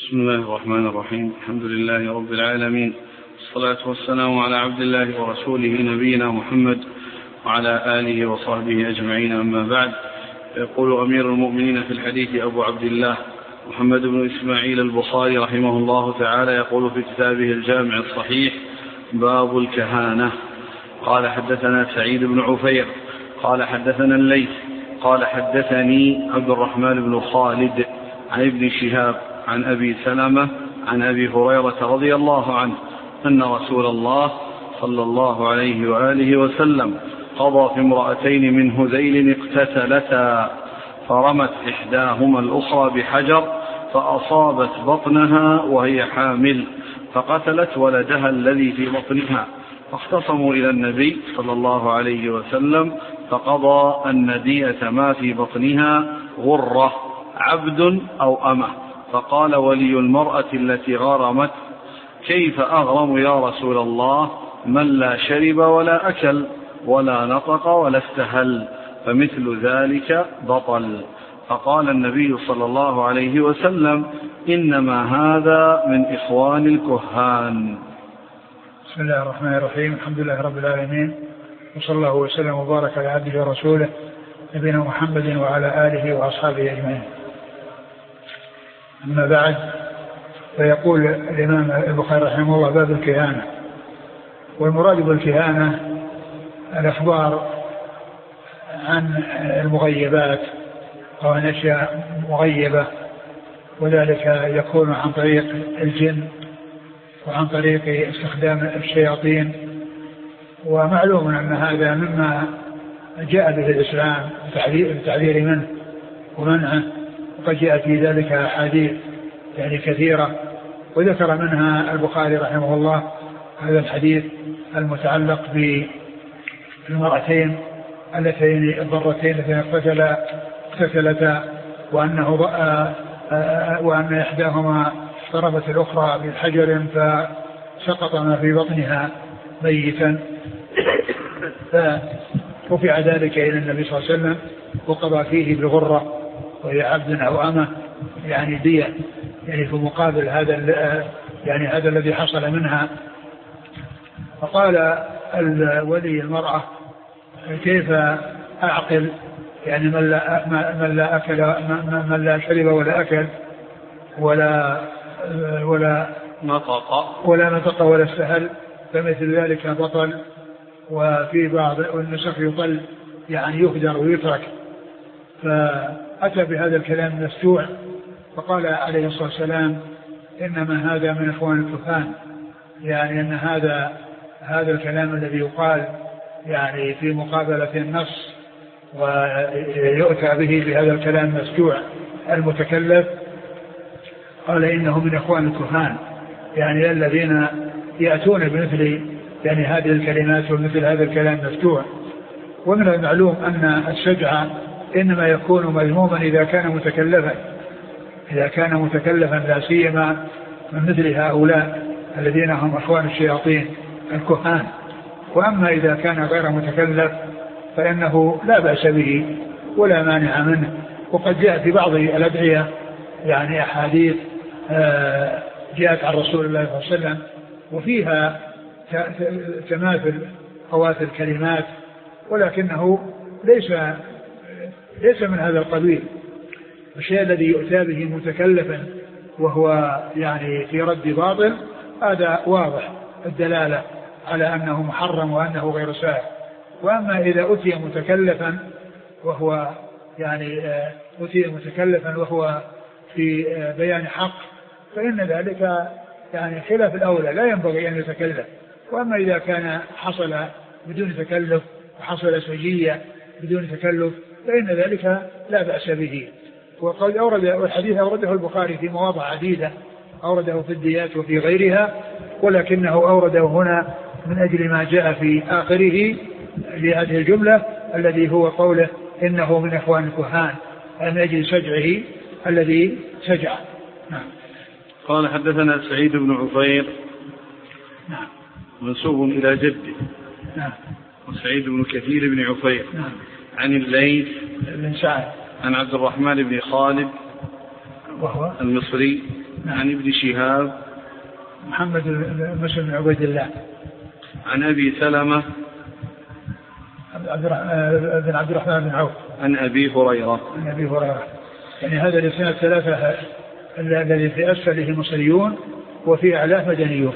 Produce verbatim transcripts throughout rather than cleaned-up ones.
بسم الله الرحمن الرحيم. الحمد لله رب العالمين، والصلاة والسلام على عبد الله ورسوله نبينا محمد وعلى آله وصحبه أجمعين، أما بعد. يقول أمير المؤمنين في الحديث أبو عبد الله محمد بن إسماعيل البخاري رحمه الله تعالى، يقول في كتابه الجامع الصحيح: باب الكهانة. قال: حدثنا سعيد بن عفير قال حدثنا الليث قال حدثني عبد الرحمن بن خالد عن ابن شهاب عن أبي سلمة عن أبي هريرة رضي الله عنه أن رسول الله صلى الله عليه وآله وسلم قضى في امرأتين من هذيل اقتتلتا، فرمت إحداهما الأخرى بحجر فأصابت بطنها وهي حامل، فقتلت ولدها الذي في بطنها، فاختصموا إلى النبي صلى الله عليه وسلم، فقضى أن دية ما في بطنها غرة عبد أو أمة. فقال ولي المرأة التي غرمت: كيف أغرم يا رسول الله من لا شرب ولا أكل ولا نطق ولا استهل، فمثل ذلك بطل. فقال النبي صلى الله عليه وسلم: إنما هذا من إخوان الكهان. بسم الله الرحمن الرحيم. الحمد لله رب العالمين، وصلى الله وسلم وبارك على عبده ورسوله نبينا محمد وعلى آله وأصحابه أجمعين. أما بعد، فيقول الإمام البخاري رحمه الله: باب الكهانة. والمراد بالكهانة الأخبار عن المغيبات أو عن أشياء مغيبة، وذلك يكون عن طريق الجن وعن طريق استخدام الشياطين. ومعلوم أن هذا مما جاء به الإسلام التحذير منه ومنعه، وقد جاء في ذلك أحاديث يعني كثيرة، وذكر منها البخاري رحمه الله هذا الحديث المتعلق بالمرأتين اللتين الضرتين التي اقتتلتا، وأنه وأن إحداهما ضربت الأخرى بالحجر فسقط ما في بطنها ميتا، فرفع ذلك إلى النبي صلى الله عليه وسلم وقضى فيه بالغرة وهي عبد أو أمة، يعني دية، يعني في مقابل هذا يعني هذا الذي حصل منها. فقال ولي المرأة: كيف أعقل يعني من لا من لا أكل من لا شرب ولا أكل ولا ولا نطق ولا نطق ولا استهل، فمثل ذلك بطل. وفي بعض النسخ يطل يعني يهدر ويترك. فأتى بهذا الكلام المفتوح، فقال عليه الصلاة والسلام: إنما هذا من إخوان الكهان، يعني أن هذا هذا الكلام الذي يقال يعني في مقابلة النص ويؤتى به بهذا الكلام المفتوح المتكلف، قال إنه من إخوان الكهان، يعني الذين يأتون بمثل يعني هذه الكلمات ومثل هذا الكلام المفتوح. ومن المعلوم أن الشجع إنما يكون مذموما إذا كان متكلفا إذا كان متكلفا لا سيما من مثل هؤلاء الذين هم أخوان الشياطين الكهان. وأما إذا كان غير متكلف فإنه لا بأس به ولا مانع منه. وقد جاء في بعض الأدعية يعني أحاديث جاءت عن رسول الله صلى الله عليه وسلم وفيها تماثل خوات الكلمات، ولكنه ليس ليس من هذا القبيل. الشيء الذي يؤتى به متكلفا وهو يعني في رد باطل، هذا واضح الدلالة على أنه محرم وأنه غير سائغ. وأما إذا أتي متكلفا وهو يعني أتي متكلفا وهو في بيان حق، فإن ذلك يعني خلاف الأولى، لا ينبغي أن يتكلف. وأما إذا كان حصل بدون تكلف وحصل سجية بدون تكلف فإن ذلك لا بأس به. وقد أورد الحديث أورده البخاري في مواضع عديدة، أورده في الديات وفي غيرها، ولكنه أورده هنا من أجل ما جاء في آخره لهذه الجملة الذي هو قوله إنه من إخوان الكهان، من أجل سجعه الذي سجع. نعم. قال: حدثنا سعيد بن عفير نعم منسوب إلى جده نعم وسعيد بن كثير بن عفير نعم عن الليث بن سعد عن عبد الرحمن بن خالد وهو المصري عن ابن شهاب محمد مسلم بن عبيد الله عن أبي سلمة بن عبد الرحمن بن عوف عن أبي هريرة عن أبي هريرة. يعني هذا الإسناد الثلاثة الذي في أسفله مصريون وفي أعلاه مدنيون.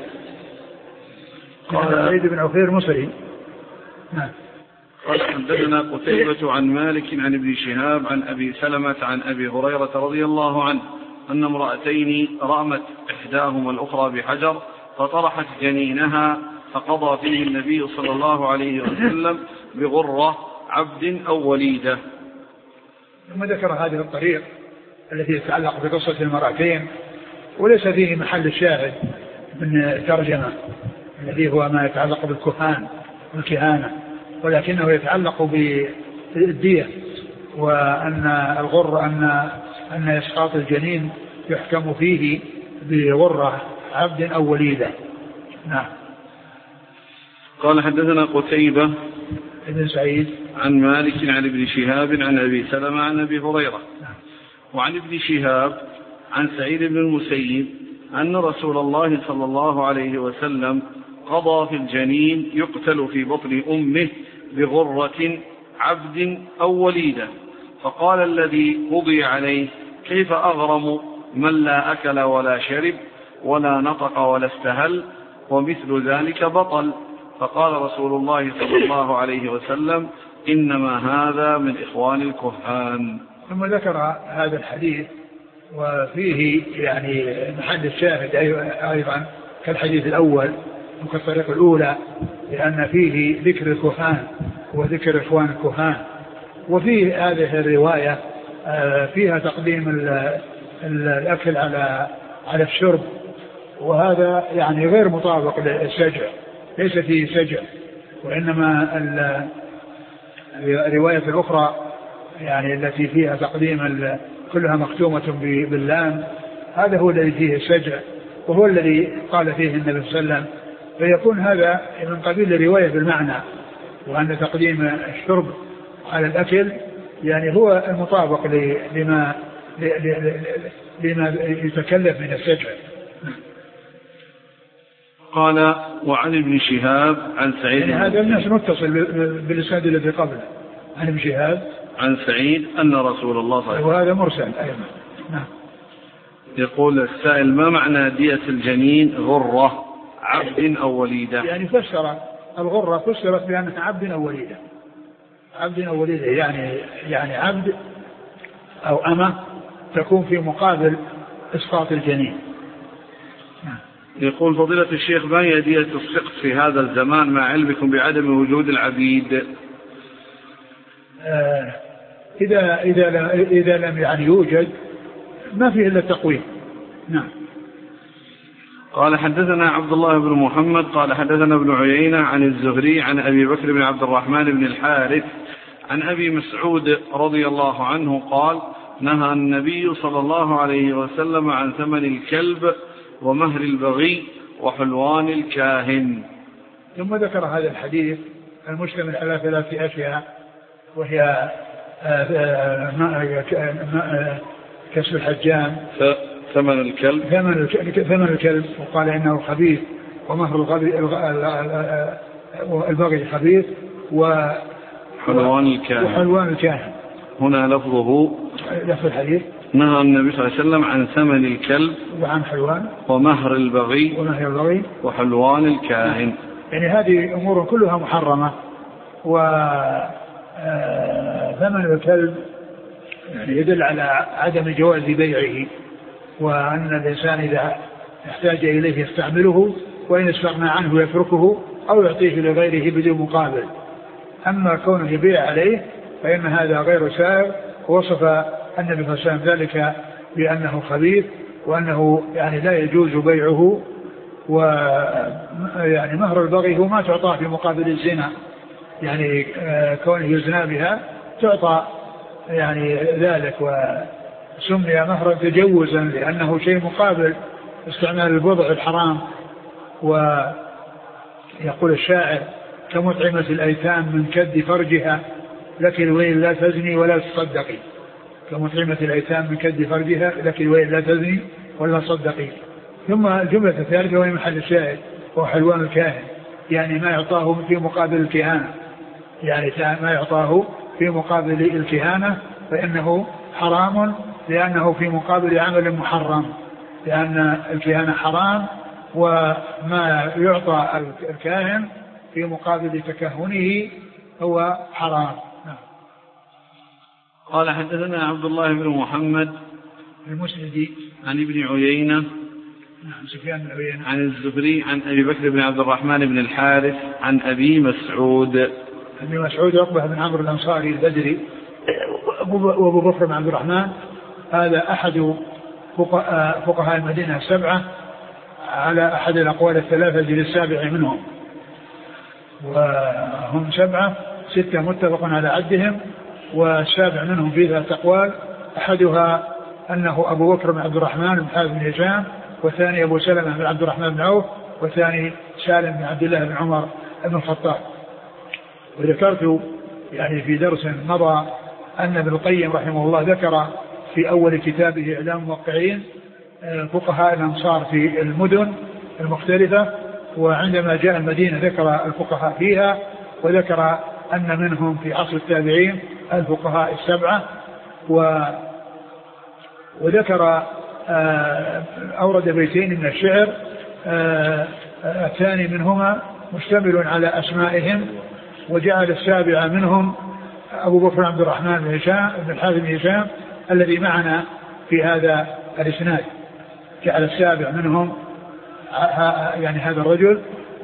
قال سعيد بن عفير مصري. نعم. قال حدثنا قتيبة عن مالك عن ابن شهاب عن أبي سلمة عن أبي هريرة رضي الله عنه أن امرأتين رأمت إحداهما الأخرى بحجر فطرحت جنينها فقضى فيه النبي صلى الله عليه وسلم بغرة عبد أو وليدة. ثم ذكر هذه الطريق التي يتعلق بقصة المرأتين وليس فيه محل الشاهد من ترجمة الذي هو ما يتعلق بالكهان والكهانة، ولكنه يتعلق بالدية وأن الغر أن أن إسقاط الجنين يحكم فيه بغرة عبد أو وليدة. نعم. قال حدثنا قتيبة ابن سعيد عن مالك عن ابن شهاب عن أبي سلمة عن أبي هريرة وعن ابن شهاب عن سعيد بن المسيب أن رسول الله صلى الله عليه وسلم قضى في الجنين يقتل في بطن أمه بغرة عبد أو وليدة، فقال الذي قضي عليه كيف أغرم من لا أكل ولا شرب ولا نطق ولا استهل ومثل ذلك بطل، فقال رسول الله صلى الله عليه وسلم إنما هذا من إخوان الكهان. ثم ذكر هذا الحديث وفيه يعني محل الشاهد أيضا كالحديث الأول وكالطريق الأولى، لأن فيه ذكر الكهان وذكر إخوان الكهان. وفيه هذه الرواية فيها تقديم الأكل على على الشرب، وهذا يعني غير مطابق للسجع، ليس فيه سجع، وإنما الرواية الأخرى يعني التي فيها تقديم كلها مختومة باللام هذا هو الذي فيه السجع وهو الذي قال فيه النبي صلى الله عليه وسلم، فيكون هذا من قبيل الرواية بالمعنى، وأن تقديم الشرب على الأكل يعني هو المطابق لما لما يتكلف من السجع. قال وعن ابن شهاب عن سعيد يعني هذا الناس متصل بالإسناد الذي قبله عن ابن شهاب عن سعيد أن رسول الله صلى الله عليه وسلم، وهذا مرسل أيضا. نعم. يقول السائل ما معنى دية الجنين غرة عبد أو وليدة؟ يعني فسر الغرة فسرت بأنها عبد أو وليدة، عبد أو وليدة يعني يعني عبد أو أمة تكون في مقابل إسقاط الجنين. يقول فضيلة الشيخ ما هي دية السقط في هذا الزمان مع علمكم بعدم وجود العبيد؟ آه إذا إذا لم إذا لم يعني يوجد ما فيه إلا التقويم. نعم. قال حدثنا عبد الله بن محمد قال حدثنا ابن عيينة عن الزهري عن أبي بكر بن عبد الرحمن بن الحارث عن أبي مسعود رضي الله عنه قال نهى النبي صلى الله عليه وسلم عن ثمن الكلب ومهر البغي وحلوان الكاهن. ثم ذكر هذا الحديث المشتمل على ثلاث أشياء، وهي كسب الحجام ثمن الكلب ثمن الكلب وقال إنه خبيث، ومهر البغي خبيث، وحلوان الكاهن وحلوان الكاهن. هنا لفظه لفظ الحديث نهى النبي صلى الله عليه وسلم عن ثمن الكلب وعن حلوان ومهر البغي ومهر البغي وحلوان الكاهن. يعني هذه أمور كلها محرمة. وثمن الكلب يعني يدل على عدم جواز بيعه، وأن الإنسان إذا احتاج إليه يستعمله، وإن استغنى عنه يتركه أو يعطيه لغيره بدون مقابل. أما كونه يبيع عليه فإن هذا غير سائغ. ووصف النبي صلى الله عليه وسلم ذلك بأنه خبيث، وأنه يعني لا يجوز بيعه. ويعني مهر البغي هو ما تعطاه في مقابل الزنا، يعني كونه يزنى بها تعطى يعني ذلك، وسمي مهرا تجوزا لأنه شيء مقابل استعمال البضع الحرام. ويقول الشاعر كمطعمة الأيتام من كد فرجها لك الويل لا تزني ولا تصدقي. كمطعمة الأيتام من كد فرجها لك الويل لا تزني ولا تصدقي. ثم الجملة الثالثة وهي محل الشاهد هو حلوان الكاهن، يعني ما يعطاه في مقابل الكهانة، يعني ما يعطاه في مقابل الكهانة فإنه حرام، لأنه في مقابل عمل محرم، لأن الكهانة حرام، وما يعطى الكاهن في مقابل تكهنه هو حرام. قال حدثنا عبد الله بن محمد المسندي عن ابن عيينة نعم سفيان بن عيينة عن الزهري عن أبي بكر بن عبد الرحمن بن الحارث عن أبي مسعود. أبي مسعود عقبة بن عمرو الأنصاري البدري، وأبو بكر بن عبد الرحمن هذا أحد فقهاء المدينة السبعة على أحد الأقوال الثلاثة الجيل السابع منهم، وهم سبعة ستة متفق على عدهم، والسابع منهم في ثلاث أقوال، أحدها أنه أبو بكر بن عبد الرحمن بن حارث بن هشام، والثاني أبو سلمة بن عبد الرحمن بن عوف، والثاني سالم بن عبد الله بن عمر بن الخطاب. وذكرت يعني في درس مضى أن ابن القيم رحمه الله ذكر في أول كتابه إعلام الموقعين فقهاء الأمصار في المدن المختلفة، وعندما جاء المدينة ذكر الفقهاء فيها، وذكر أن منهم في عصر التابعين الفقهاء السبعة، و وذكر أورد بيتين من الشعر، الثاني منهما مشتمل على أسمائهم، وجعل السابع منهم أبو بكر عبد الرحمن بن هشام بن الحارث بن هشام الذي معنا في هذا الإسناد، جعل السابع منهم يعني هذا الرجل.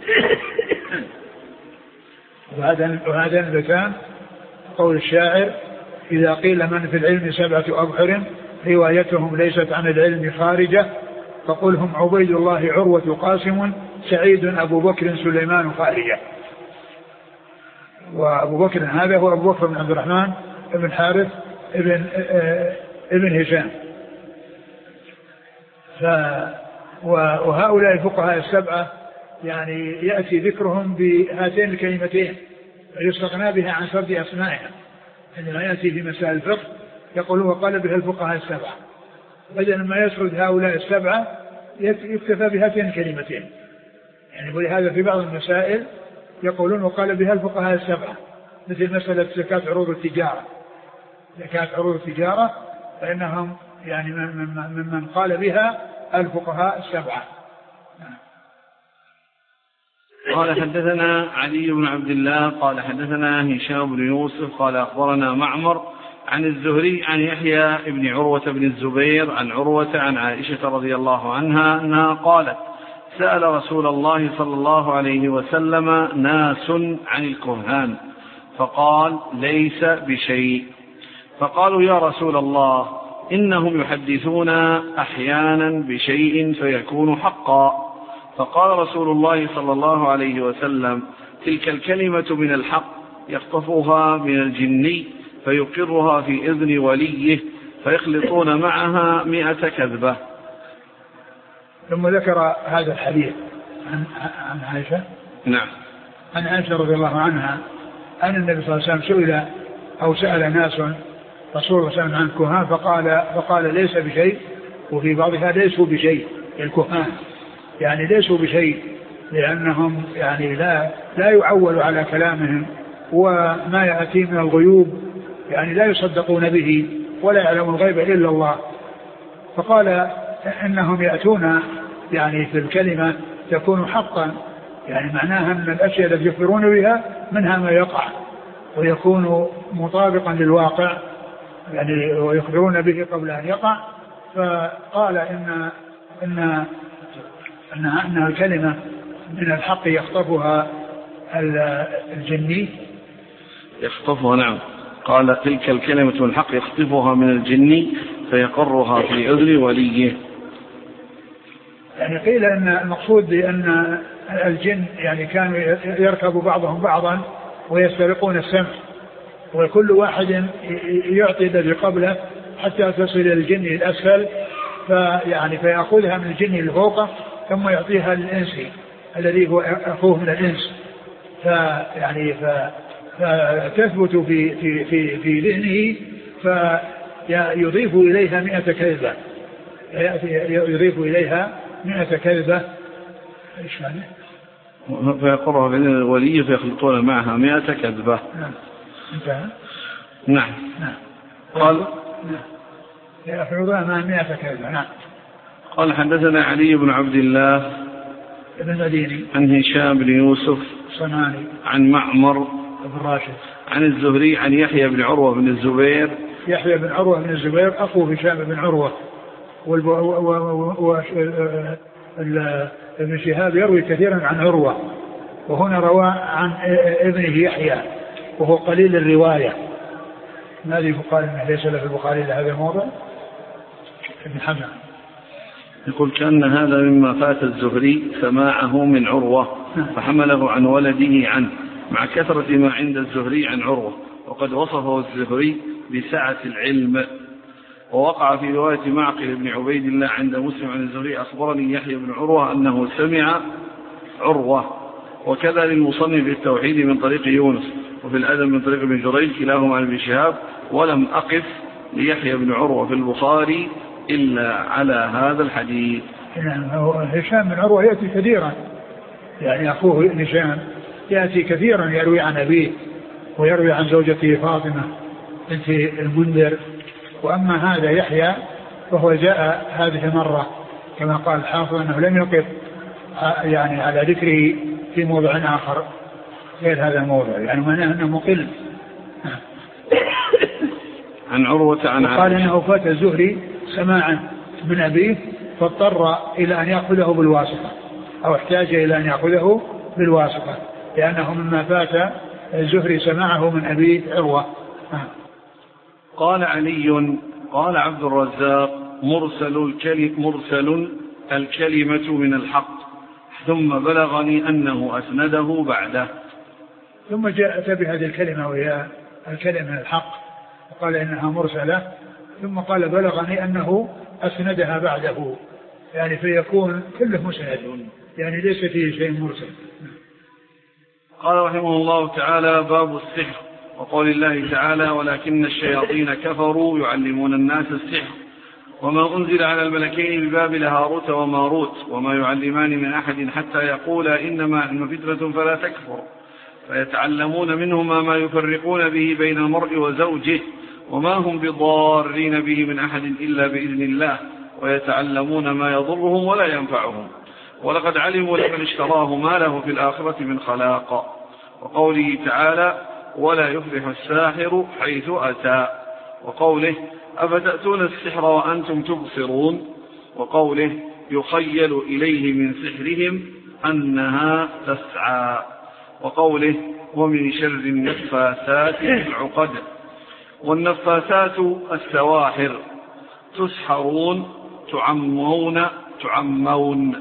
وهذا البيتان قول الشاعر: إذا قيل من في العلم سبعة أبحر روايتهم ليست عن العلم خارجة، فقلهم عبيد الله عروة قاسم سعيد أبو بكر سليمان خارجة. وأبو بكر هذا هو أبو بكر بن عبد الرحمن بن حارث ابن ابن هشام. وهؤلاء الفقهاء السبعة يعني يأتي ذكرهم بهاتين الكلمتين ويستغنى بها عن سرد أسمائها. عندما يأتي في مسائل الفقه يقول وقال بها الفقهاء السبعة، بدل ما يسرد هؤلاء السبعة يكتفى بهاتين الكلمتين. يعني ولهذا في بعض المسائل يقولون وقال بها الفقهاء السبعة، مثل مسألة زكاة عروض التجارة. زكاة عروض التجارة فإنهم يعني ممن من قال بها الفقهاء السبعة. قال حدثنا علي بن عبد الله قال حدثنا هشام بن يوسف قال أخبرنا معمر عن الزهري عن يحيى بن عروة بن الزبير عن عروة عن عائشة رضي الله عنها أنها قالت: سأل رسول الله صلى الله عليه وسلم ناس عن الكهان فقال: ليس بشيء. فقالوا: يا رسول الله إنهم يحدثون أحيانا بشيء فيكون حقا. فقال رسول الله صلى الله عليه وسلم: تلك الكلمة من الحق يخطفها من الجني فيقرها في إذن وليه فيخلطون معها مئة كذبة. ثم ذكر هذا الحديث عن عن عائشة. نعم. عن عائشة رضي الله عنها أن النبي صلى الله عليه وسلم سئل أو سأل ناس رسول الله صلى الله عليه وسلم عن الكهان فقال فقال ليس بشيء، وفي بعضها ليسوا بشيء. الكهان يعني ليسوا بشيء لأنهم يعني لا لا يعول على كلامهم، وما يأتي من الغيوب يعني لا يصدقون به ولا يعلم الغيب إلا الله. فقال إنهم يأتون يعني في الكلمة تكون حقا، يعني معناها أن الأشياء التي يخبرون بها منها ما يقع ويكون مطابقا للواقع، يعني ويخبرون به قبل أن يقع. فقال إن إن أن أن الكلمة من الحق يخطفها الجني يخطفها. نعم. قال: تلك الكلمة من الحق يخطفها من الجني فيقرها في أذن وليه. يعني قيل أن المقصود بأن الجن يعني كانوا يركب بعضهم بعضا ويسترقون السمع، وكل واحد يعطي الذي قبله حتى تصل إلى الجن الأسفل، فيعني فيأخذها من الجن اللي فوقه ثم يعطيها للإنسي الذي هو أخوه من الإنس، فيعني فتثبت في في في في ذهنه فيضيف إليها مئة كذبة، يضيف إليها مئة كذبة. إيش معنى؟ فيقرها بين الولي فيخلطون معها مئة كذبة. نعم. انتهى. نعم. نعم. قال يخلطون معها مئة كذبة. نعم. قال حدثنا علي بن عبد الله ابن المديني عن هشام بن يوسف صنعاني عن معمر بن راشد عن الزهري عن يحيى بن عروة بن الزبير. يحيى بن عروة بن الزبير أخو هشام بن عروة، ابن شهاب يروي كثيرا عن عروة، وهنا روى عن ابنه يحيى وهو قليل الرواية. ماذا يقال انه ليس له في البخاري الا هذا الموضع؟ ابن حمد يقول كأن هذا مما فات الزهري سماعه من عروة فحمله عن ولده عنه مع كثرة ما عند الزهري عن عروة، وقد وصفه الزهري بسعة العلم. ووقع في رواية معقل بن عبيد الله عند مسلم عن الزهري أخبرني يحيى بن عروة أنه سمع عروة. وكذا للمصنف في التوحيد من طريق يونس، وفي الأدب من طريق ابن جريج كلاهما عن ابن شهاب. ولم أقف ليحيى بن عروة في البخاري إلا على هذا الحديث. نعم. هشام بن عروة يأتي كثيرا، يعني أخوه هشام يأتي كثيرا يروي عن أبيه ويروي عن زوجته فاطمة بنت المنذر. وأما هذا يحيى فهو جاء هذه المرة كما قال الحافظ أنه لم يقف يعني على ذكره في موضع آخر غير هذا الموضع، يعني معناه أنه مقل. عن عروة عن عائشة قال أنه فات الزهري سماعا من أبيه فاضطر إلى أن يأخذه بالواسطة، أو احتاج إلى أن يأخذه بالواسطة، لأنه مما فات الزهري سماعه من أبيه عروة. قال علي قال عبد الرزاق مرسل الكلم مرسل الكلمة من الحق، ثم بلغني أنه أسنده بعده. ثم جاءت بهذه الكلمة وهي الكلمة من الحق، وقال إنها مرسلة، ثم قال بلغني أنه أسندها بعده، يعني فيكون كله مسند، يعني ليس فيه شيء مرسل. قال رحمه الله تعالى باب السحر، وقول الله تعالى ولكن الشياطين كفروا يعلمون الناس السحر وما أنزل على الملكين ببابل هاروت وماروت وما يعلمان من أحد حتى يقولا إنما نحن فتنة فلا تكفر، فيتعلمون منهما ما يفرقون به بين المرء وزوجه وما هم بضارين به من أحد إلا بإذن الله، ويتعلمون ما يضرهم ولا ينفعهم، ولقد علموا لمن اشتراه ما له في الآخرة من خلاق. وقوله تعالى ولا يفلح الساحر حيث أتى، وقوله أفتأتون السحر وأنتم تبصرون، وقوله يخيل إليه من سحرهم أنها تسعى، وقوله ومن شر النفاثات في العقد. والنفاثات السواحر تسحرون تعمون تعمون.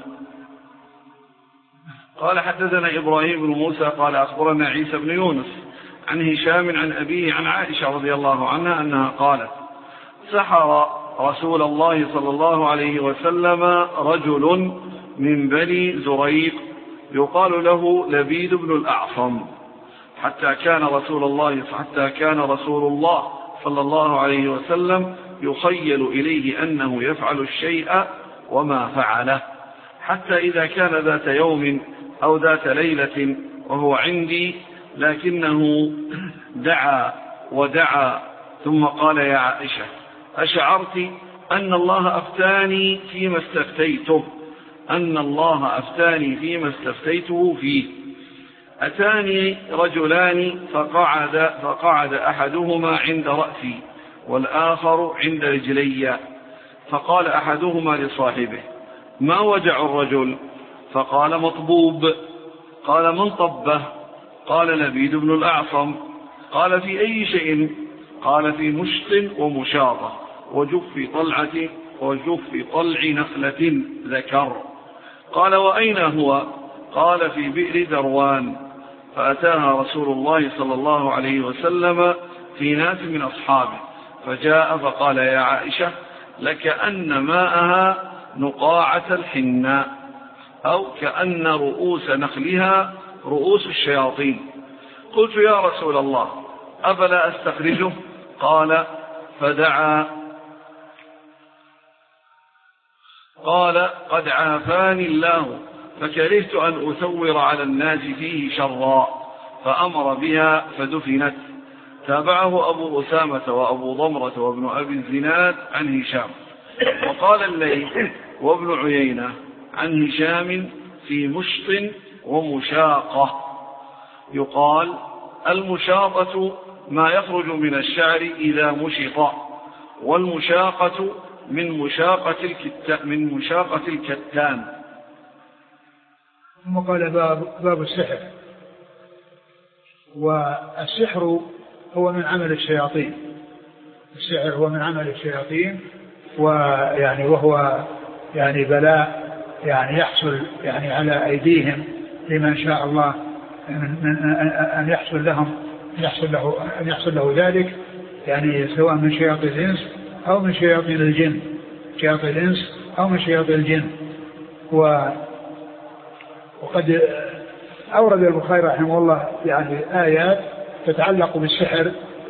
قال حدثنا إبراهيم بن موسى قال أخبرنا عيسى بن يونس عن هشام عن أبيه عن عائشة رضي الله عنها أنها قالت سحر رسول الله صلى الله عليه وسلم رجل من بني زريق يقال له لبيد بن الأعصم، حتى كان رسول الله حتى كان رسول الله صلى الله عليه وسلم يخيل إليه أنه يفعل الشيء وما فعله، حتى إذا كان ذات يوم أو ذات ليلة وهو عندي لكنه دعا ودعا ثم قال يا عائشة أشعرت أن الله أفتاني فيما استفتيته أن الله أفتاني فيما استفتيته فيه. أتاني رجلان فقعد, فقعد أحدهما عند رأسي والآخر عند رجلي، فقال أحدهما لصاحبه ما وجع الرجل؟ فقال مطبوب. قال من طبه؟ قال لبيد بن الأعصم. قال في أي شيء؟ قال في مشط ومشاطة وجف طلعة وجف طلع نخلة ذكر. قال وأين هو؟ قال في بئر ذروان. فأتاها رسول الله صلى الله عليه وسلم في ناس من أصحابه، فجاء فقال يا عائشة لكأن ماءها نقاعة الحناء، أو كأن رؤوس نخلها رؤوس الشياطين. قلت يا رسول الله أفلا أستخرجه؟ قال فدعا قال قد عافاني الله فكرهت أن أثور على الناس فيه شرا فأمر بها فدفنت. تابعه أبو أسامة وأبو ضمرة وابن أبي الزناد عن هشام. وقال الليث وابن عيينة عن هشام في مشط ومشاقة. يقال المشاقة ما يخرج من الشعر إذا مشط، والمشاقة من مشاقة الكتان من مشاقة الكتان. ثم قال باب, باب السحر. والسحر هو من عمل الشياطين، السحر هو من عمل الشياطين، ويعني وهو يعني بلاء يعني يحصل يعني على أيديهم لمن شاء الله أن يحصل لهم يحصل له أن يحصل له ذلك، يعني سواء من شياطين الإنس أو من شياطين الجن، شياطين الإنس أو من شياطين الجن. و وقد أورد البخاري رحمه الله يعني آيات تتعلق بالسحر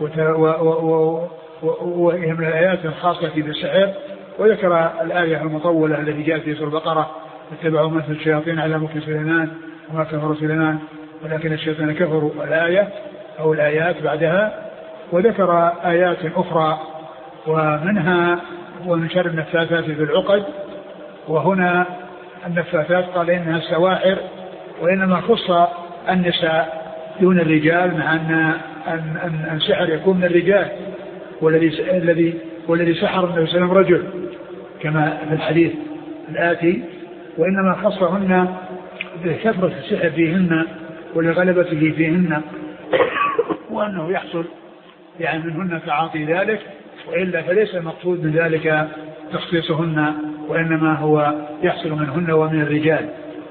وهي من الآيات الخاصة بالسحر، وذكر الآية المطولة التي جاءت في سورة البقرة اتبعوا مثل الشياطين على ملك سليمان وما كفر سليمان ولكن الشياطين كفروا، الآية أو الآيات بعدها. وذكر آيات أخرى ومنها ومن شر النفاثات في العقد، وهنا النفاثات قال إنها السواحر، وإنما خص النساء دون الرجال، مع أن أن السحر يكون من الرجال، والذي الذي والذي سحر النبي صلى الله عليه وسلم رجل كما في الحديث الآتي، وإنما خصهن بكثرة السحر فيهن ولغلبته فيهن، وأنه يحصل يعني منهن تعاطي ذلك، وإلا فليس المقصود من ذلك تخصيصهن، وإنما هو يحصل منهن ومن الرجال.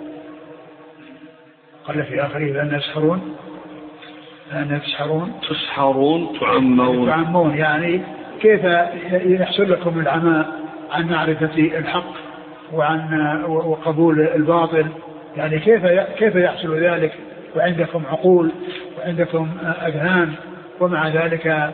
قال في آخره لأن يسحرون لأن تسحرون تسحرون تعمون تعمون يعني كيف يحصل لكم العمى عن معرفة الحق وعن وقبول الباطل، يعني كيف كيف يحصل ذلك وعندكم عقول وعندكم أذهان، ومع ذلك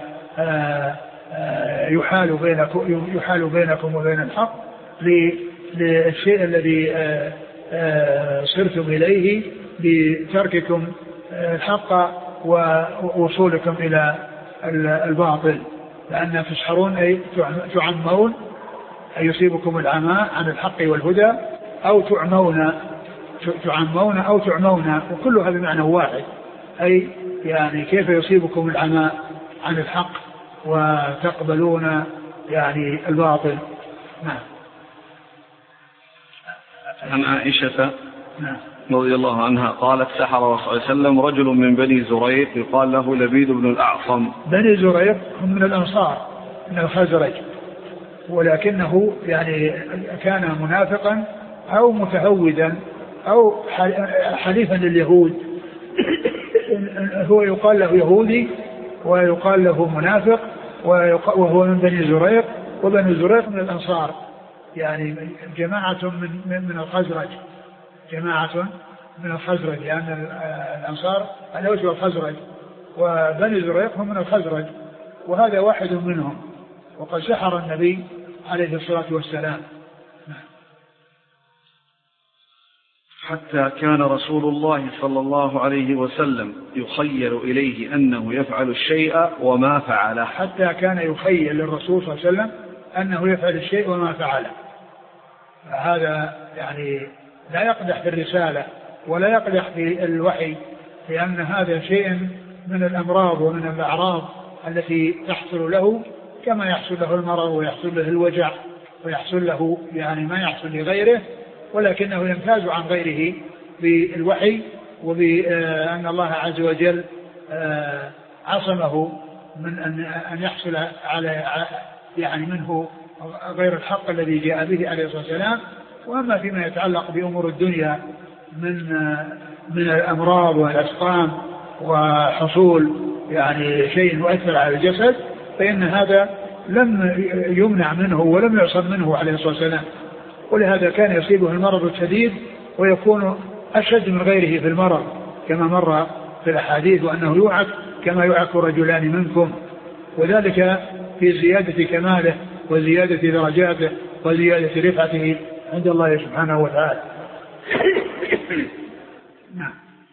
يحال بينكم يحال بينكم وبين الحق للشيء الذي صرتم إليه بترككم الحق ووصولكم إلى الباطل. لأن تسحرون أي تعمون أي يصيبكم العمى عن الحق والهدى، أو تعمون تعمون أو تعمون، وكل هذا معنى واحد، أي يعني كيف يصيبكم العمى عن الحق وتقبلون يعني الباطل. نعم. عن عائشة رضي الله عنها قالت سحر رسول الله صلى الله عليه وسلم رجل من بني زريق يقال له لبيد بن الأعصم. بني زريق هم من الأنصار من الخزرج، ولكنه يعني كان منافقا أو متهودا أو حليفا لليهود. هو يقال له يهودي ويقال له منافق، وهو من بني زريق، وبني زريق من الأنصار، يعني جماعة من من الخزرج، جماعة من الخزرج، لأن الأنصار الأوس والخزرج، وبني زريق هم من الخزرج، وهذا واحد منهم، وقد سحر النبي عليه الصلاة والسلام. حتى كان رسول الله صلى الله عليه وسلم يخيل إليه أنه يفعل الشيء وما فعله. حتى كان يخيل للرسول صلى الله عليه وسلم أنه يفعل الشيء وما فعله. هذا يعني لا يقدح في الرسالة ولا يقدح في الوحي، لأن هذا شيء من الأمراض ومن الأعراض التي تحصل له، كما يحصل له المرض ويحصل له الوجع ويحصل له يعني ما يحصل لغيره، ولكنه يمتاز عن غيره بالوحي وبأن الله عز وجل عصمه من أن يحصل على يعني منه غير الحق الذي جاء به عليه الصلاة والسلام. وأما فيما يتعلق بأمور الدنيا من من الأمراض والأسقام وحصول يعني شيء يؤثر على الجسد، فإن هذا لم يمنع منه ولم يعصم منه عليه الصلاة والسلام، ولهذا كان يصيبه المرض الشديد ويكون أشد من غيره في المرض، كما مر في الأحاديث، وأنه يوعك كما يوعك رجلان منكم، وذلك في زيادة كماله وزيادة درجاته وزيادة رفعته عند الله سبحانه وتعالى. نعم.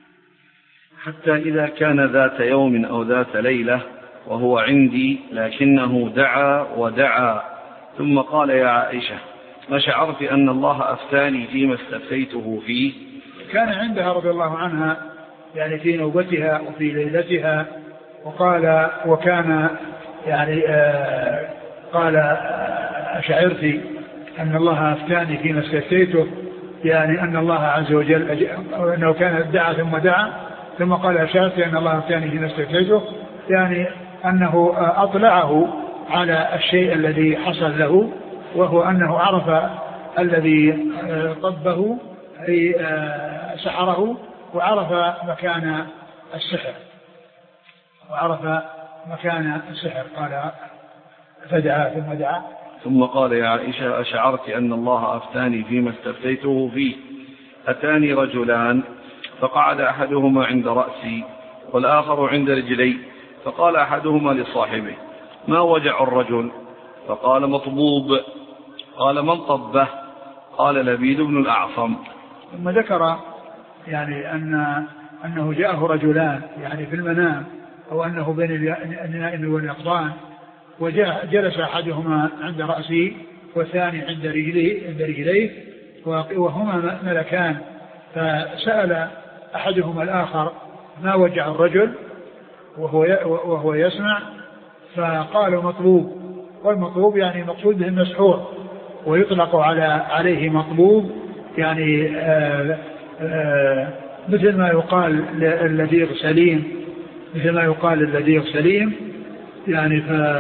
حتى إذا كان ذات يوم أو ذات ليلة وهو عندي لكنه دعا ودعا ثم قال يا عائشة ما شعرت أن الله أفتاني فيما استفتيته فيه؟ كان عندها رضي الله عنها يعني في نوبتها وفي ليلتها وقال وكان يعني آه قال أشعرت أن الله أفتاني فيما استفتيته يعني أن الله عز وجل أنه كان دعا ثم دعا ثم قال أشعرت أن الله أفتاني فيما استفتيته يعني أنه أطلعه على الشيء الذي حصل له وهو أنه عرف الذي طبه أي سحره وعرف مكان السحر وعرف مكان السحر. قال فدعا ثم دعا ثم قال يا عائشة أشعرت أن الله أفتاني فيما استفتيته فيه؟ أتاني رجلان فقعد أحدهما عند رأسي والآخر عند رجلي فقال أحدهما لصاحبه ما وجع الرجل؟ فقال مطبوب. قال من طبه؟ قال لبيد بن الأعصم. ثم ذكر يعني أن أنه جاءه رجلان يعني في المنام أو أنه بين النائم واليقظان وجاء جلس أحدهما عند رأسه والثاني عند رجليه عند رجليه وهما ملكان فسأل أحدهما الآخر ما وجع الرجل وهو وهو يسمع فقالوا مطلوب. والمطلوب يعني مقصود به المسحور ويطلق على عليه مطلوب يعني آآ آآ مثل ما يقال اللذيذ سليم مثل ما يقال اللذيذ سليم يعني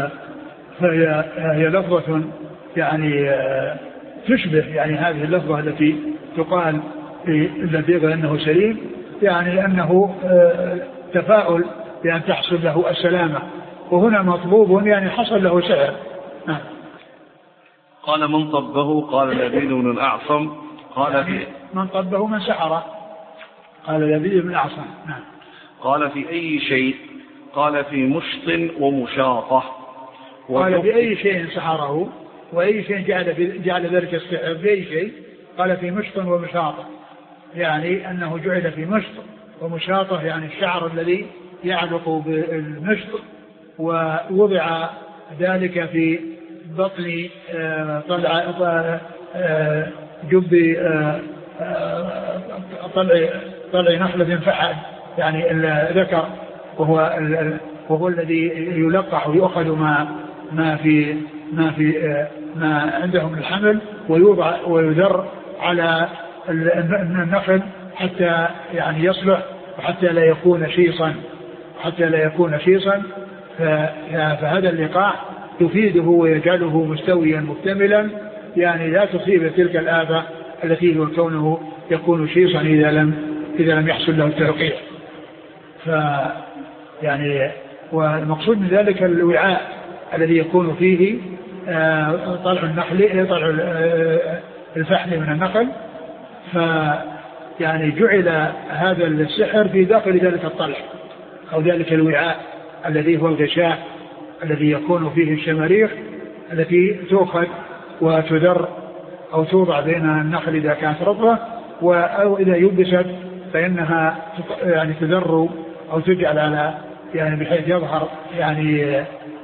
فهي هي لفظة يعني تشبه يعني هذه اللفظة التي تقال للذيذ أنه سليم يعني أنه تفاؤل بأن تحصل له السلامة وهنا مطلوب يعني حصل له سحر. نعم. قال من طبه؟ قال لبيد بن الأعصم. قال يعني في من طبه من سحره. قال لبيد بن الأعصم. نعم. قال في أي شيء؟ قال في مشط ومشاطة. قال بأي شيء سحره وأي شيء جعل, جعل ذلك السحر بأي شيء؟ قال في مشط ومشاطة يعني أنه جعل في مشط ومشاطة يعني الشعر الذي يعلق بالمشط ووضع ذلك في بطن طلع جب طلع طلع نخلة فحل يعني الذكر وهو وهو الذي يلقح ويؤخذ ما ما في ما في ما عندهم الحمل ويوضع ويذر على النخل حتى يعني يصلح وحتى لا يكون شيصا حتى لا يكون شيصا فهذا اللقاح يفيده ويجعله مستويا مكتملا يعني لا تصيب تلك الآفة التي هو كونه يكون شيصا إذا لم إذا لم يحصل له التلقيح. ف يعني والمقصود من ذلك الوعاء الذي يكون فيه طلع النخل طلع الفحل من النخل ف يعني جعل هذا السحر في داخل ذلك الطلع أو ذلك الوعاء الذي هو الغشاء الذي يكون فيه الشماريخ التي تؤخذ وتذر أو توضع بين النخل إذا كانت رطبة أو إذا يبست فإنها يعني تذر أو تجعل على يعني بحيث يظهر يعني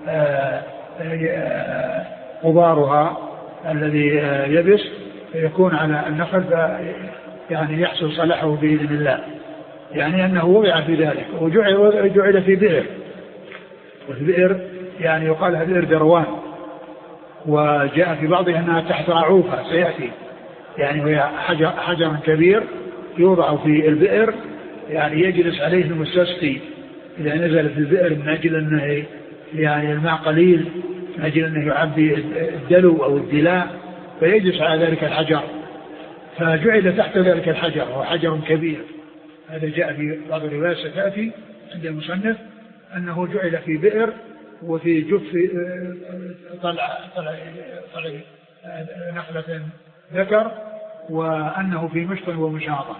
غبارها الذي يبس يكون على النخل يعني يحصل صلاحه بإذن الله يعني أنه وضع في ذلك وجعل جعل في بئر وفي بئر يعني يقال هذا بئر دروان وجاء في بعضها أنها تحت رعوفة سيأتي يعني وهي حجر, حجر كبير يوضع في البئر يعني يجلس عليه المستسقي إذا نزل في البئر من أجل أنه يعني الماء قليل من أجل أنه يعبي الدلو أو الدلاء فيجلس على ذلك الحجر فجعل تحت ذلك الحجر وهو حجر كبير. هذا جاء في بعض الروايات ستأتي عند المصنف أنه جعل في بئر وفي جف طلع, طلع, طلع نخلة ذكر وأنه في مشط ومشاطة.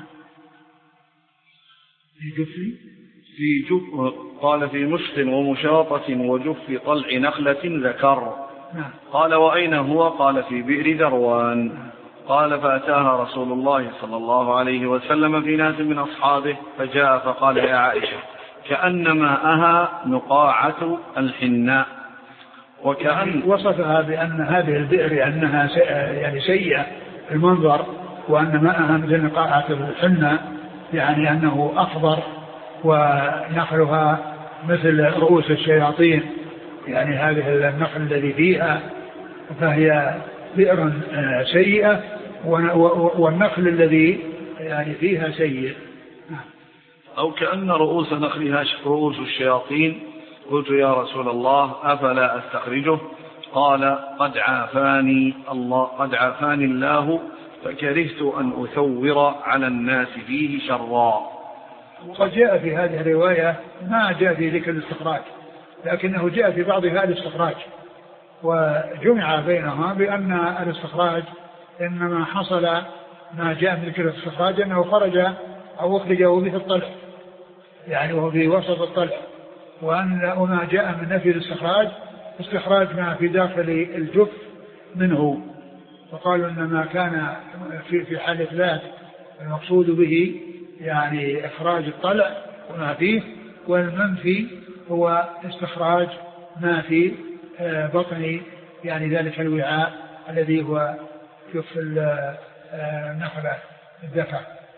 في جف في جف قال في مشط ومشاطة وجف طلع نخلة ذكر. قال وأين هو؟ قال في بئر ذروان. قال فأتاها رسول الله صلى الله عليه وسلم في ناس من أصحابه فجاء فقال يا عائشة كأن ماءها نقاعة الحناء. وكأن وصفها بأن هذه البئر أنها يعني سيئة المنظر وأن ماءها مثل نقاعة الحناء يعني أنه أخضر ونخلها مثل رؤوس الشياطين يعني هذه النخل الذي فيها فهي بئر سيئة والنخل الذي يعني فيها سيء. أو كأن رؤوس نخلها رؤوس الشياطين. قلت يا رسول الله أفلا أستخرجه؟ قال قد عافاني الله قد عافاني الله فكرهت أن أثور على الناس فيه شرا. وقد جاء في هذه الرواية ما جاء في ذكر الاستخراج لكنه جاء في بعضها الاستخراج وجمع بينها بأن الاستخراج إنما حصل ما جاء من ذكر الاستخراج أنه خرج أو أخرج به الطلع يعني وهو في وسط الطلع وأن وما جاء من نفي الاستخراج استخراج ما في داخل الجف منه وقالوا إنما كان في في حال إثبات المقصود به يعني إخراج الطلع وما فيه والمنفي هو استخراج ما في بطن يعني ذلك الوعاء الذي هو جف النخلة الدفع.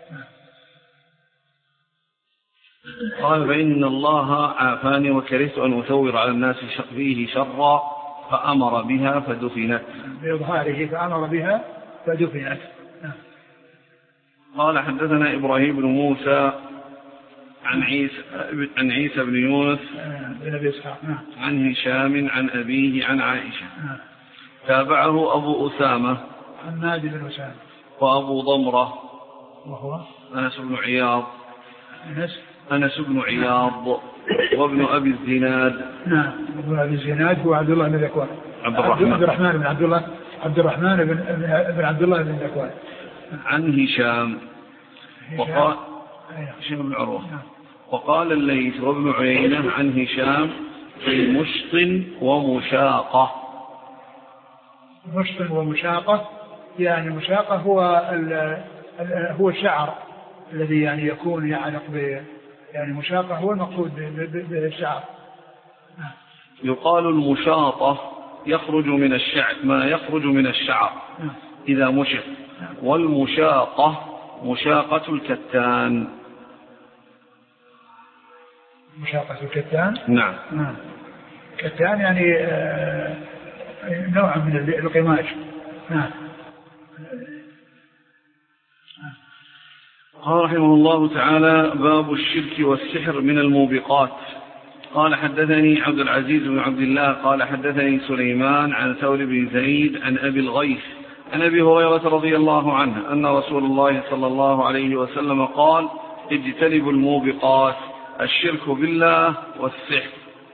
قال فإن الله عافاني وكرهت أن أثور على الناس فيه شرا فأمر بها فدفنت بإظهاره فأمر بها فدفنت. قال حدثنا إبراهيم بن موسى عن عيسى عن عيسى بن يونس بن أبي إسحاق عن هشام عن أبيه عن عائشة تابعه أبو أسامة حماد بن أسامة وأبو ضمرة وهو أنس بن عياض أنس أنس بن عياض وابن أبي الزناد. نعم ابن أبي الزناد هو عبد الله بن ذكوان عبد الرحمن عبد الرحمن بن عبد الله عبد الرحمن بن بن عبد الله بن ذكوان عن هشام وقال هشام بن عروة وقال الليث وابن عيينة عن هشام في مشط ومشاقة. مشط ومشاقة يعني مشاقة هو هو الشعر الذي يعني يكون يعلق ب يعني مشاقة هو المقصود بالشعر. يقال المشاطة يخرج من الشعر ما يخرج من الشعر إذا مشط والمشاقة مشاقة الكتان. مشاقة الكتان نعم كتان يعني آه نوع من القماش. نعم. قال رحمه الله تعالى باب الشرك والسحر من الموبقات. قال حدثني عبد العزيز بن عبد الله قال حدثني سليمان عن ثور بن زيد عن أبي الغيث عن أبي هريرة رضي الله عنه أن رسول الله صلى الله عليه وسلم قال اجتنبوا الموبقات الشرك بالله والسحر.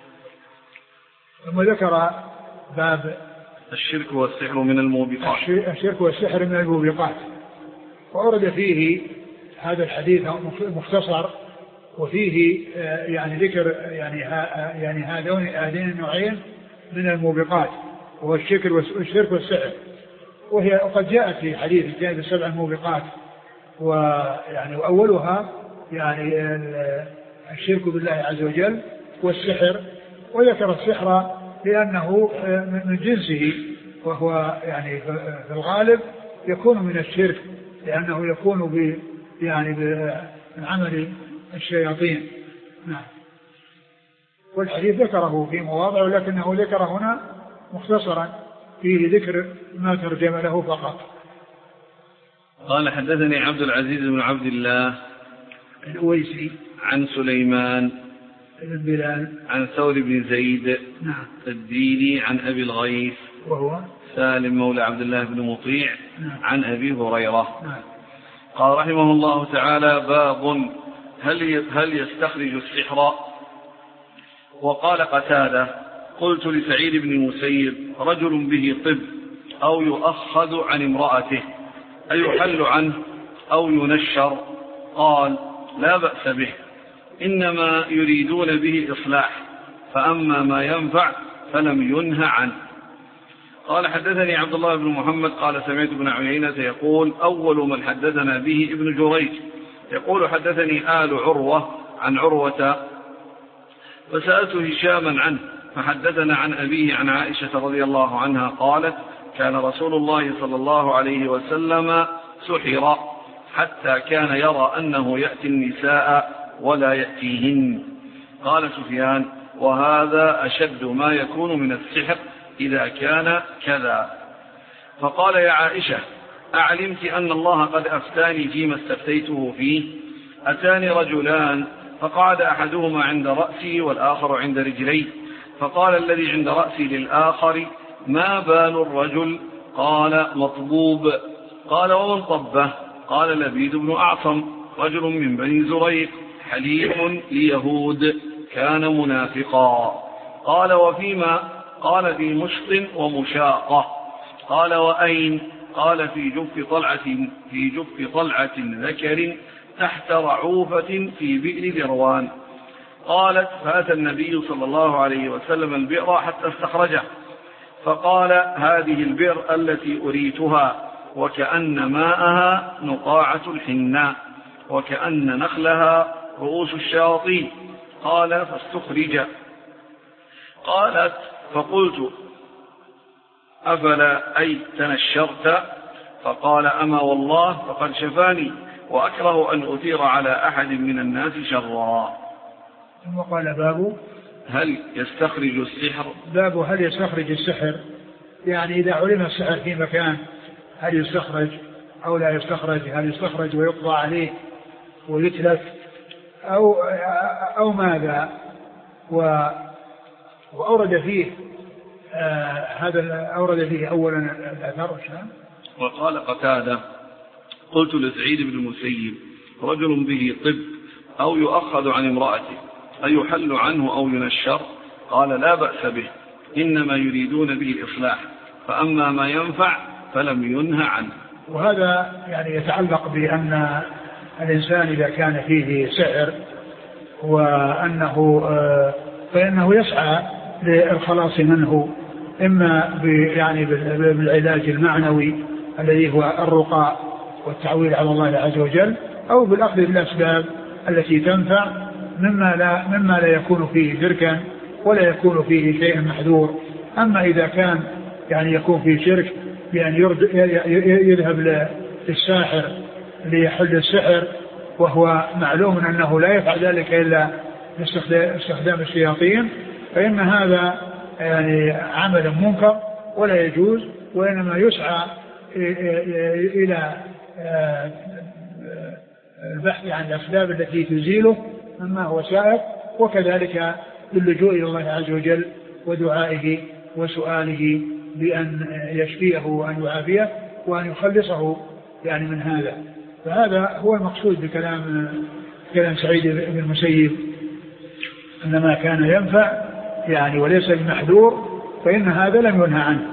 ثم ذكر باب الشرك والسحر من الموبقات الشرك والسحر من الموبقات وأورد فيه هذا الحديث مختصر وفيه يعني ذكر يعني يعني هذين هذين النوعين من الموبقات وهو الشرك والسحر وهي وقد جاءت في حديث الجانب السبع الموبقات ويعني وأولها يعني الشرك بالله عز وجل والسحر وذكر السحر لأنه من جنسه وهو يعني في الغالب يكون من الشرك لأنه يكون ب يعني بعمل الشياطين. نعم. والحديث ذكره في مواضع ولكنه ذكر هنا مختصرا فيه ذكر ما ترجم له فقط. قال حدثني عبد العزيز بن عبد الله الأويسي عن سليمان بن بلال عن ثور بن زيد نعم الديني عن أبي الغيث وهو سالم مولى عبد الله بن مطيع نعم. عن أبي هريرة. نعم. قال رحمه الله تعالى باب هل هل يستخرج السحر. وقال قتادة قلت لسعيد بن المسيب رجل به طب أو يؤخذ عن امرأته أيحل عنه أو ينشر؟ قال لا بأس به إنما يريدون به إصلاح فأما ما ينفع فلم ينه عنه. قال حدثني عبد الله بن محمد قال سمعت ابن عيينة يقول أول من حدثنا به ابن جريج يقول حدثني آل عروة عن عروة فسألت هشاما عنه فحدثنا عن أبيه عن عائشة رضي الله عنها قالت كان رسول الله صلى الله عليه وسلم سحر حتى كان يرى أنه يأتي النساء ولا يأتيهن. قال سفيان وهذا أشد ما يكون من السحر إذا كان كذا. فقال يا عائشة أعلمت أن الله قد أفتاني فيما استفتيته فيه؟ أتاني رجلان فقعد أحدهما عند رأسي والآخر عند رجلي، فقال الذي عند رأسي للآخر ما بال الرجل؟ قال مطبوب. قال ومن طبه؟ قال لبيد بن أعصم رجل من بني زريق حليم ليهود كان منافقا. قال وفيما؟ قال في مشط ومشاقة. قال وأين؟ قال في جف طلعة في جف طلعة ذكر تحت رعوفة في بئر ذروان. قالت فأتى النبي صلى الله عليه وسلم البئر حتى استخرجه فقال هذه البئر التي أريتها وكأن ماءها نقاعة الحناء وكأن نخلها رؤوس الشياطين. قال فاستخرج. قالت فقلت أفلا أي تنشرت؟ فقال أما والله فقد شفاني وأكره أن أثير على أحد من الناس شرا. ثم قال باب هل يستخرج السحر؟ باب هل يستخرج السحر، يعني إذا علم السحر في مكان هل يستخرج أو لا يستخرج، هل يستخرج ويقضى عليه ويتلف أو, أو ماذا. و وأورد فيه آه هذا أورد فيه أولا الأثر الشام. وقال قتادة قلت لسعيد بن المسيب رجل به طب أو يؤخذ عن امرأته أيحل عنه أو ينشر؟ قال لا بأس به إنما يريدون به الإصلاح فأما ما ينفع فلم ينهى عنه. وهذا يعني يتعلق بأن الإنسان إذا كان فيه سحر وأنه آه فإنه يسعى للخلاص منه إما يعني بالعلاج المعنوي الذي هو الرقى والتعويل على الله عز وجل أو بالأخذ بالأسباب التي تنفع مما لا, مما لا يكون فيه شركا ولا يكون فيه شيء محذور. أما إذا كان يعني يكون فيه شرك بأن يذهب للساحر ليحل السحر وهو معلوم أنه لا يفعل ذلك إلا باستخدام الشياطين فإن هذا يعني عمل منكر ولا يجوز، وإنما يسعى إلى البحث عن الأسباب التي تزيله مما هو سائر، وكذلك باللجوء إلى الله عز وجل ودعائه وسؤاله بأن يشفيه وأن يعافيه وأن يخلصه يعني من هذا. فهذا هو المقصود بكلام كلام سعيد بن المسيب إنما كان ينفع يعني وليس المحذور فإن هذا لم ينهى عنه.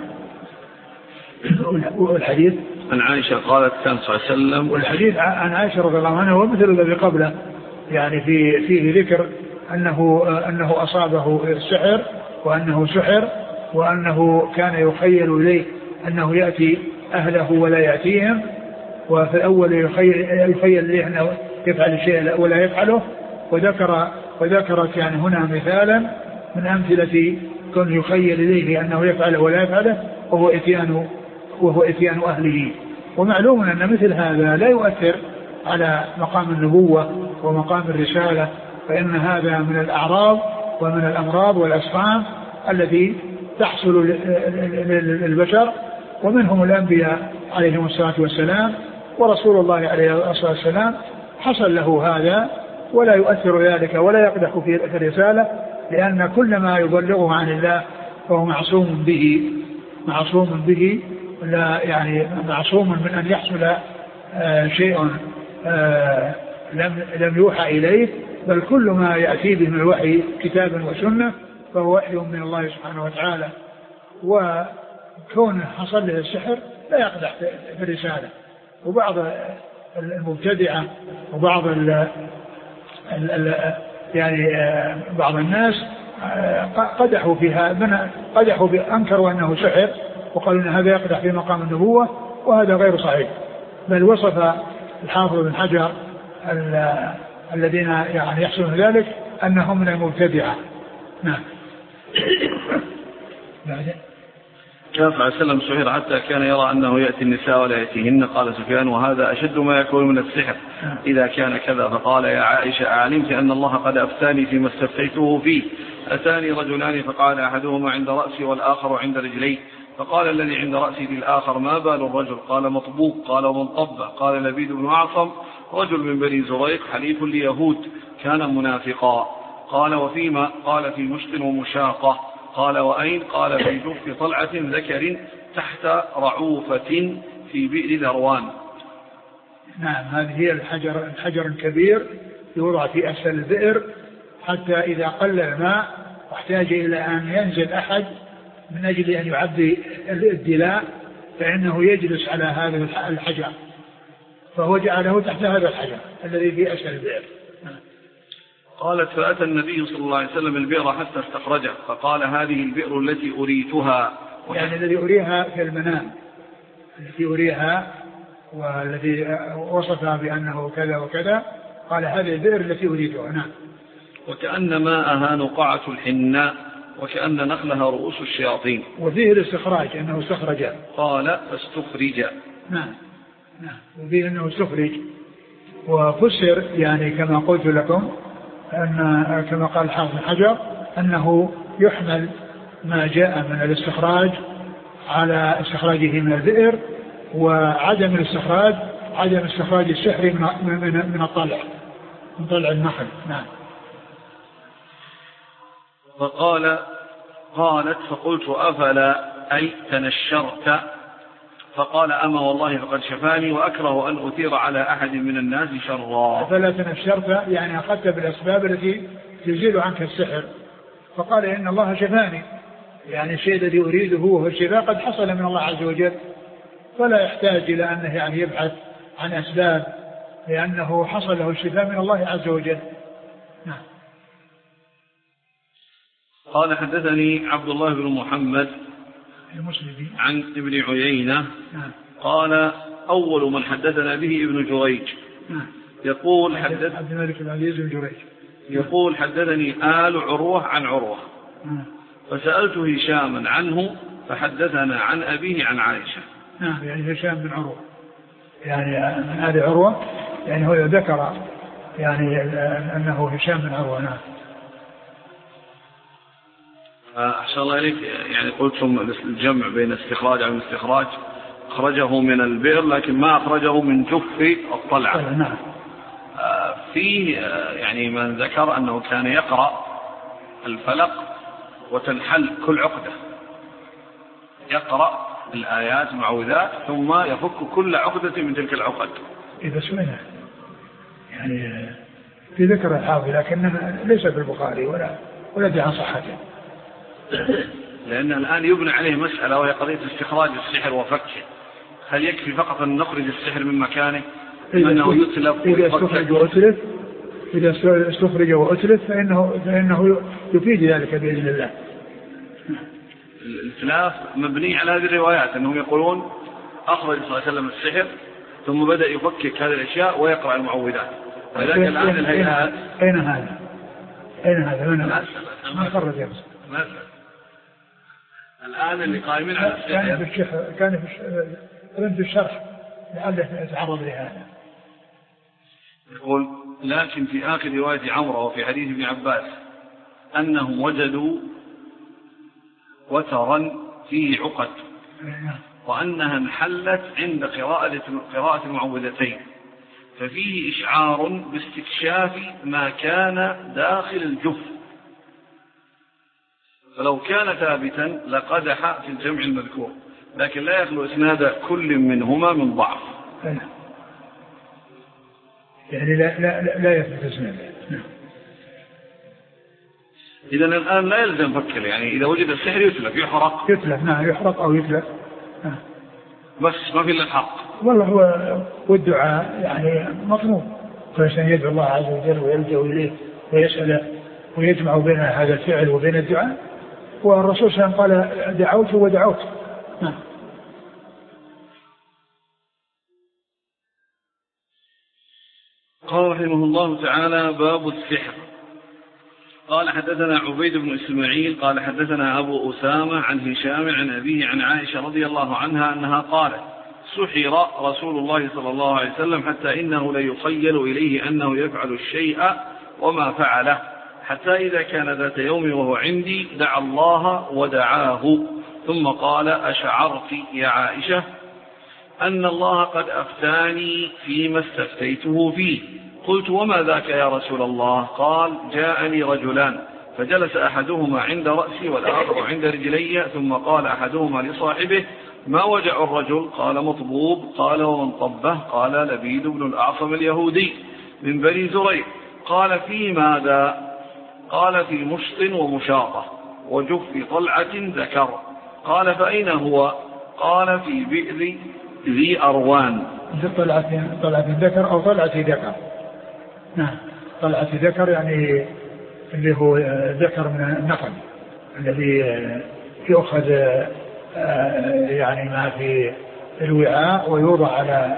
والحديث عن عائشة قالت كان صلى الله عليه وسلم، والحديث عن عائشة رضي الله عنها ومثل الذي قبله يعني في فيه ذكر أنه أنه أصابه السحر وأنه سحر وأنه كان يخيل إليه أنه يأتي أهله ولا يأتيهم، وفي الأول يخيل, يخيل إليه أنه يفعل الشيء ولا يفعله. وذكر وذكرت يعني هنا مثالا من أمثلة كن يخيل إليه أنه يفعل ولا يفعله وهو إتيان وهو إتيان أهله. ومعلوم أن مثل هذا لا يؤثر على مقام النبوة ومقام الرسالة، فإن هذا من الأعراض ومن الأمراض والأسقام التي تحصل للبشر، ومنهم الأنبياء عليهم الصلاة والسلام، ورسول الله عليه الصلاة والسلام حصل له هذا ولا يؤثر ذلك ولا يقدح في الرسالة، لأن كل ما يبلغه عن الله فهو معصوم به معصوم به لا يعني معصوم من أن يحصل آه شيء آه لم لم يوحى إليه، بل كل ما يأتي به من الوحي كتابا وسنة فهو وحي من الله سبحانه وتعالى. وكونه حصل له السحر لا يقدح في الرسالة. وبعض المبتدعة وبعض ال ال يعني بعض الناس قدحوا فيها قدحوا أنكروا أنه سحر وقالوا أن هذا يقدح في مقام النبوة، وهذا غير صحيح. بل وصف الحافظ بن حجر الذين يعني يحصلون ذلك أنهم من المبتدعة. نعم. كان صلى الله عليه وسلم سحر حتى كان يرى أنه يأتي النساء ولا يأتيهن. قال سفيان: وهذا أشد ما يكون من السحر إذا كان كذا. فقال: يا عائشة أعلمت أن الله قد أفتاني فيما استفتيته فيه؟ أتاني رجلان فقال أحدهما عند رأسي والآخر عند رجلي. فقال الذي عند رأسي للآخر: ما بال الرجل؟ قال: مطبوق. قال: ومن طبع؟ قال: لبيد بن أعصم رجل من بني زريق حليف اليهود كان منافقا. قال: وفيما؟ قال: في مشط ومشاقة. قال: وأين؟ قال: في جوف طلعة ذكر تحت رعوفة في بئر ذروان. نعم. هذه هي الحجر الحجر الكبير يوضع في أسفل البئر حتى إذا قل الماء واحتاج إلى أن ينزل أحد من أجل أن يعبي الدلاء فإنه يجلس على هذا الحجر، فهو جعله تحت هذا الحجر الذي في أسفل البئر. قالت: فأتى النبي صلى الله عليه وسلم البئر حتى استخرجه فقال: هذه البئر التي أريتها. يعني الذي أريها في المنام، التي أريها والذي وصفها بأنه كذا وكذا، قال: هذه البئر التي أريتها. نعم. وكأن ماءها نقعة الحناء وكأن نخلها رؤوس الشياطين. وفيه الاستخراج أنه استخرج. قال: فاستخرج. نعم. نعم. وفيه أنه استخرج. وفسر يعني كما قلت لكم أن كما قال الحافظ بن حجر أنه يحمل ما جاء من الاستخراج على استخراجه من البئر، وعدم الاستخراج عدم استخراج السحر من من من الطلع من طلع النخل. نعم. فقال قالت: فقلت: أفلا أي تنشرت؟ فقال: أما والله فقد شفاني وأكره أن أثير على أحد من الناس شرا. أفلا تنشرت يعني أخذت بالأسباب التي تزيل عنك السحر. فقال: إن الله شفاني، يعني الشيء الذي أريده هو الشفاء قد حصل من الله عز وجل، فلا يحتاج إلى أنه يعني يبحث عن أسباب، لأنه حصل له الشفاء من الله عز وجل. نعم. قال: حدثني عبد الله بن محمد المسلمي عن ابن عيينة. نعم. قال: أول من حدثنا به ابن جريج. نعم. يقول حدث عبد الملك بن عزيز بن جريج. يقول: حدثني آل عروة عن عروة. نعم. فسألت هشاما عنه فحدثنا عن أبيه عن عائشة. نعم. يعني هشام بن عروة يعني من آل عروة، يعني هو ذكر يعني أنه هشام بن عروة. نعم. أحسن الله إليك. يعني قلتم الجمع بين استخراج عن استخراج، أخرجه من البئر لكن ما أخرجه من جف الطلعة. نعم. فيه يعني من ذكر أنه كان يقرأ الفلق وتنحل كل عقدة، يقرأ الآيات معوذات ثم يفك كل عقدة من تلك العقد. إذا سمعنا يعني في ذكر الحافظ لكن ليس في البخاري ولا ولا دي عن صحته، لأن الآن يبنى عليه مسألة وهي قضية استخراج السحر وفكه. هل يكفي فقط أن نخرج السحر من مكانه أنه يتلف إذا استخرج وأتلف إذا استخرج وأتلف فإنه, فإنه يفيد ذلك بإذن الله. الإتلاف مبني على هذه الروايات أنهم يقولون أخرج صلى الله عليه وسلم السحر ثم بدأ يفكك هذه الأشياء ويقرأ المعوذات. ولكن الآن الهيئات أين هذا؟ أين هذا؟ ما خرج يا بس. مثلا الآن اللي قائمين على السحر كان في الشرح كان في في الشرح لعله يتعرض لهذا. يقول: لكن في آخر رواية عمرو وفي حديث ابن عباس أنهم وجدوا وترا فيه عقد وأنها انحلت عند قراءة قراءة المعوذتين، ففيه إشعار باستكشاف ما كان داخل الجف، فلو كان ثابتا لقدح في الجمع المذكور، لكن لا يخلو إسناد كل منهما من ضعف. يعني لا لا لا يثبت اسناده. إذا الآن لا يلزم فكر، يعني إذا وجد السحر يتلف يحرق يتلف. نعم يحرق أو يتلف. نعم. بس ما في إلا الحق. والله هو والدعاء يعني مطلوب، فالإنسان يدعو الله عز وجل ويلجأ إليه ويسأل ويجمع بين هذا الفعل وبين الدعاء، والرسول صلى الله عليه وسلم قال: دعوت ودعوت. نعم. قال رحمه الله تعالى: باب السحر. قال حدثنا عبيد بن إسماعيل قال حدثنا أبو أسامة عن هشام عن أبيه عن عائشة رضي الله عنها أنها قالت: سحر رسول الله صلى الله عليه وسلم حتى إنه ليخيل إليه أنه يفعل الشيء وما فعله، حتى إذا كان ذات يوم وهو عندي دعا الله ودعاه، ثم قال: أشعرت يا عائشة أن الله قد أفتاني فيما استفتيته فيه؟ قلت: وما ذاك يا رسول الله؟ قال: جاءني رجلان فجلس أحدهما عند رأسي والآخر عند رجلي، ثم قال أحدهما لصاحبه: ما وجع الرجل؟ قال: مطبوب. قال: ومن طبه؟ قال: لبيد بن الأعصم اليهودي من بني زريق. قال: في ماذا؟ قال: في مشط ومشاطة وجف طلعة ذكر. قال: فأين هو؟ قال: في بئر ذي أروان. طلعة طلعة ذكر أو طلعة ذكر؟ نعم، طلعة ذكر يعني اللي هو ذكر من النقل الذي يؤخذ يعني ما في الوعاء ويوضع على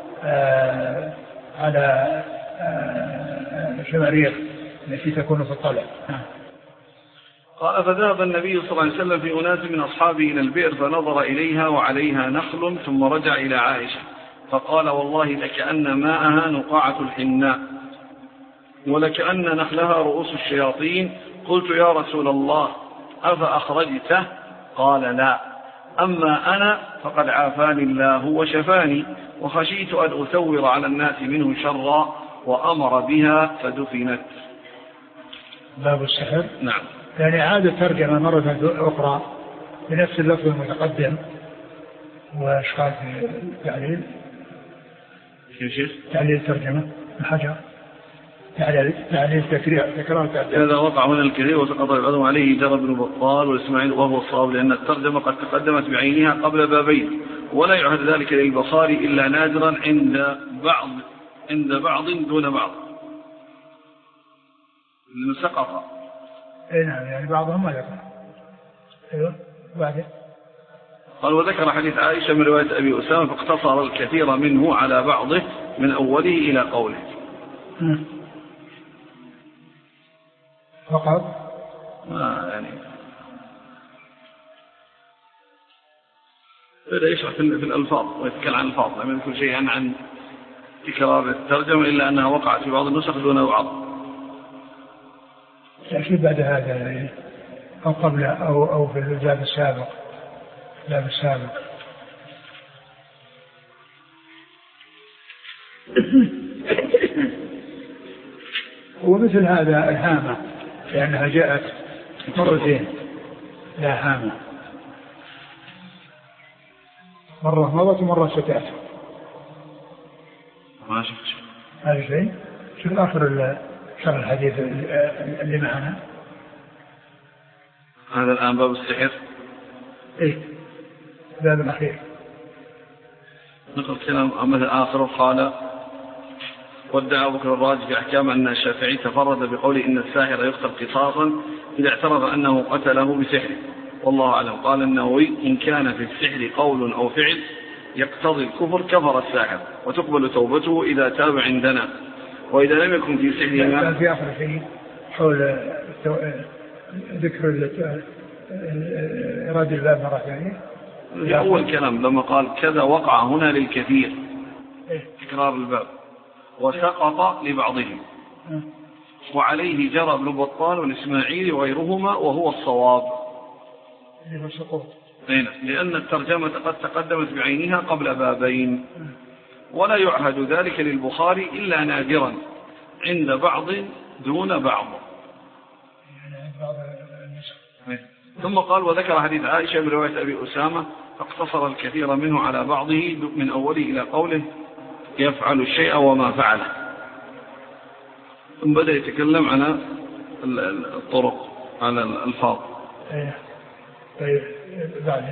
على شماريخ التي تكون في الطلع. قال: فذهب النبي صلى الله عليه وسلم في أناس من أصحابه إلى البئر فنظر إليها وعليها نخل، ثم رجع إلى عائشة فقال: والله لكأن ماءها نقاعة الحناء ولكأن نخلها رؤوس الشياطين. قلت: يا رسول الله أفأخرجته؟ قال: لا، أما أنا فقد عافاني الله وشفاني، وخشيت أن أثور على الناس منه شرا، وأمر بها فدفنت. باب السحر. نعم. يعني عاد ترجمة مرة أخرى بنفس اللفظ المتقدم، وإشخاص تعليل. كيف شيخ؟ تعليل ترجمة الحجر، تعليل تعليل تكرار تكرار تعليل. هذا وقع هنا الكثير وسقط العلم عليه جرى بن بطال والإسماعيل، وهو الصواب لأن الترجمة قد تقدمت بعينها قبل بابين، ولا يعهد ذلك للبخاري إلا نادرا عند بعض عند بعض دون بعض. سقط. اي نعم، يعني بعضهم ما ذكر. ايوه بعدين قال: وذكر حديث عائشة من رواية أبي أسامة فاقتصر الكثير منه على بعضه من أوله إلى قوله. فقط ما يعني بدأ يشرح في الألفاظ ويتكلم عن الألفاظ، لم يذكر شيئا عن تكرار الترجمة إلا أنها وقعت في بعض النسخ دون بعض. تأكيد بعد هذا أو قبل أو أو في الباب السابق الباب السابق. ومثل هذا الهامة لأنها جاءت مرتين، لا هامة، مرة مضت ومرة ستأتي. ما شفت هذا شيء. شوف آخر شرح الحديث اللي معنا. هذا الآن باب السحر. إيه باب الأخير. نقل كلام مثل آخر قال: وادعى أبو بكر الرازي في أحكام أن الشافعي تفرد بقوله إن الساحر يقتل قصاصا إذا اعترف أنه قتله بسحر، والله أعلم. قال النووي: إن كان في السحر قول أو فعل يقتضي الكفر كفر الساحر، وتقبل توبته إذا تاب عندنا، وإذا لم يكن في سحر ما. كان في آخر شيء حول ذكر إرادة الباب مرة ثانية. في أول كلام لما قال كذا وقع هنا للكثير تكرار الباب، وسقط لبعضهم، وعليه جرى ابن بطال والإسماعيلي وغيرهما وهو الصواب، لأن الترجمة قد تقدمت بعينها قبل بابين، ولا يعهد ذلك للبخاري إلا نادرا عند بعض دون بعض. ثم قال: وذكر حديث عائشة برواية أبي أسامة فاقتصر الكثير منه على بعضه من أوله إلى قوله: يفعل الشيء وما فعله. ثم بدأ يتكلم على الطرق على الألفاظ. طيب بعد.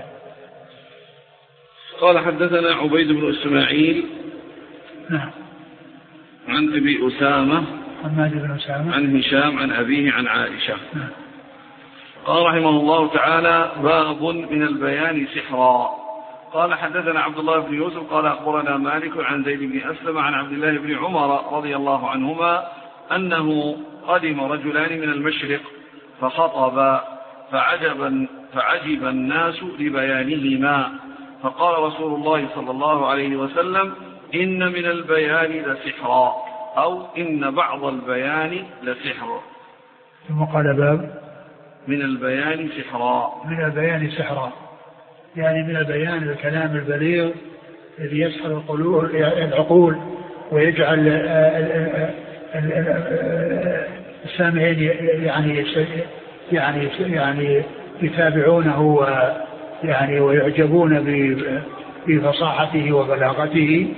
قال: حدثنا عبيد بن إسماعيل نعم عن أبي أسامة حماد بن أسامة عن هشام عن أبيه عن عائشة. نعم. قال رحمه الله تعالى: باب من البيان سحرا. قال حدثنا عبد الله بن يوسف قال أخبرنا مالك عن زيد بن أسلم عن عبد الله بن عمر رضي الله عنهما أنه قدم رجلان من المشرق فخطبا فعجب, فعجب الناس لبيانهما فقال رسول الله صلى الله عليه وسلم إن من البيان لسحرا أو إن بعض البيان لسحر. ثم قال باب من البيان سحرا. من البيان سحرا يعني من البيان الكلام البليغ الذي يسحر العقول ويجعل السامعين يعني يعني يعني يتابعونه ويعني ويعجبون بفصاحته وبلاغته،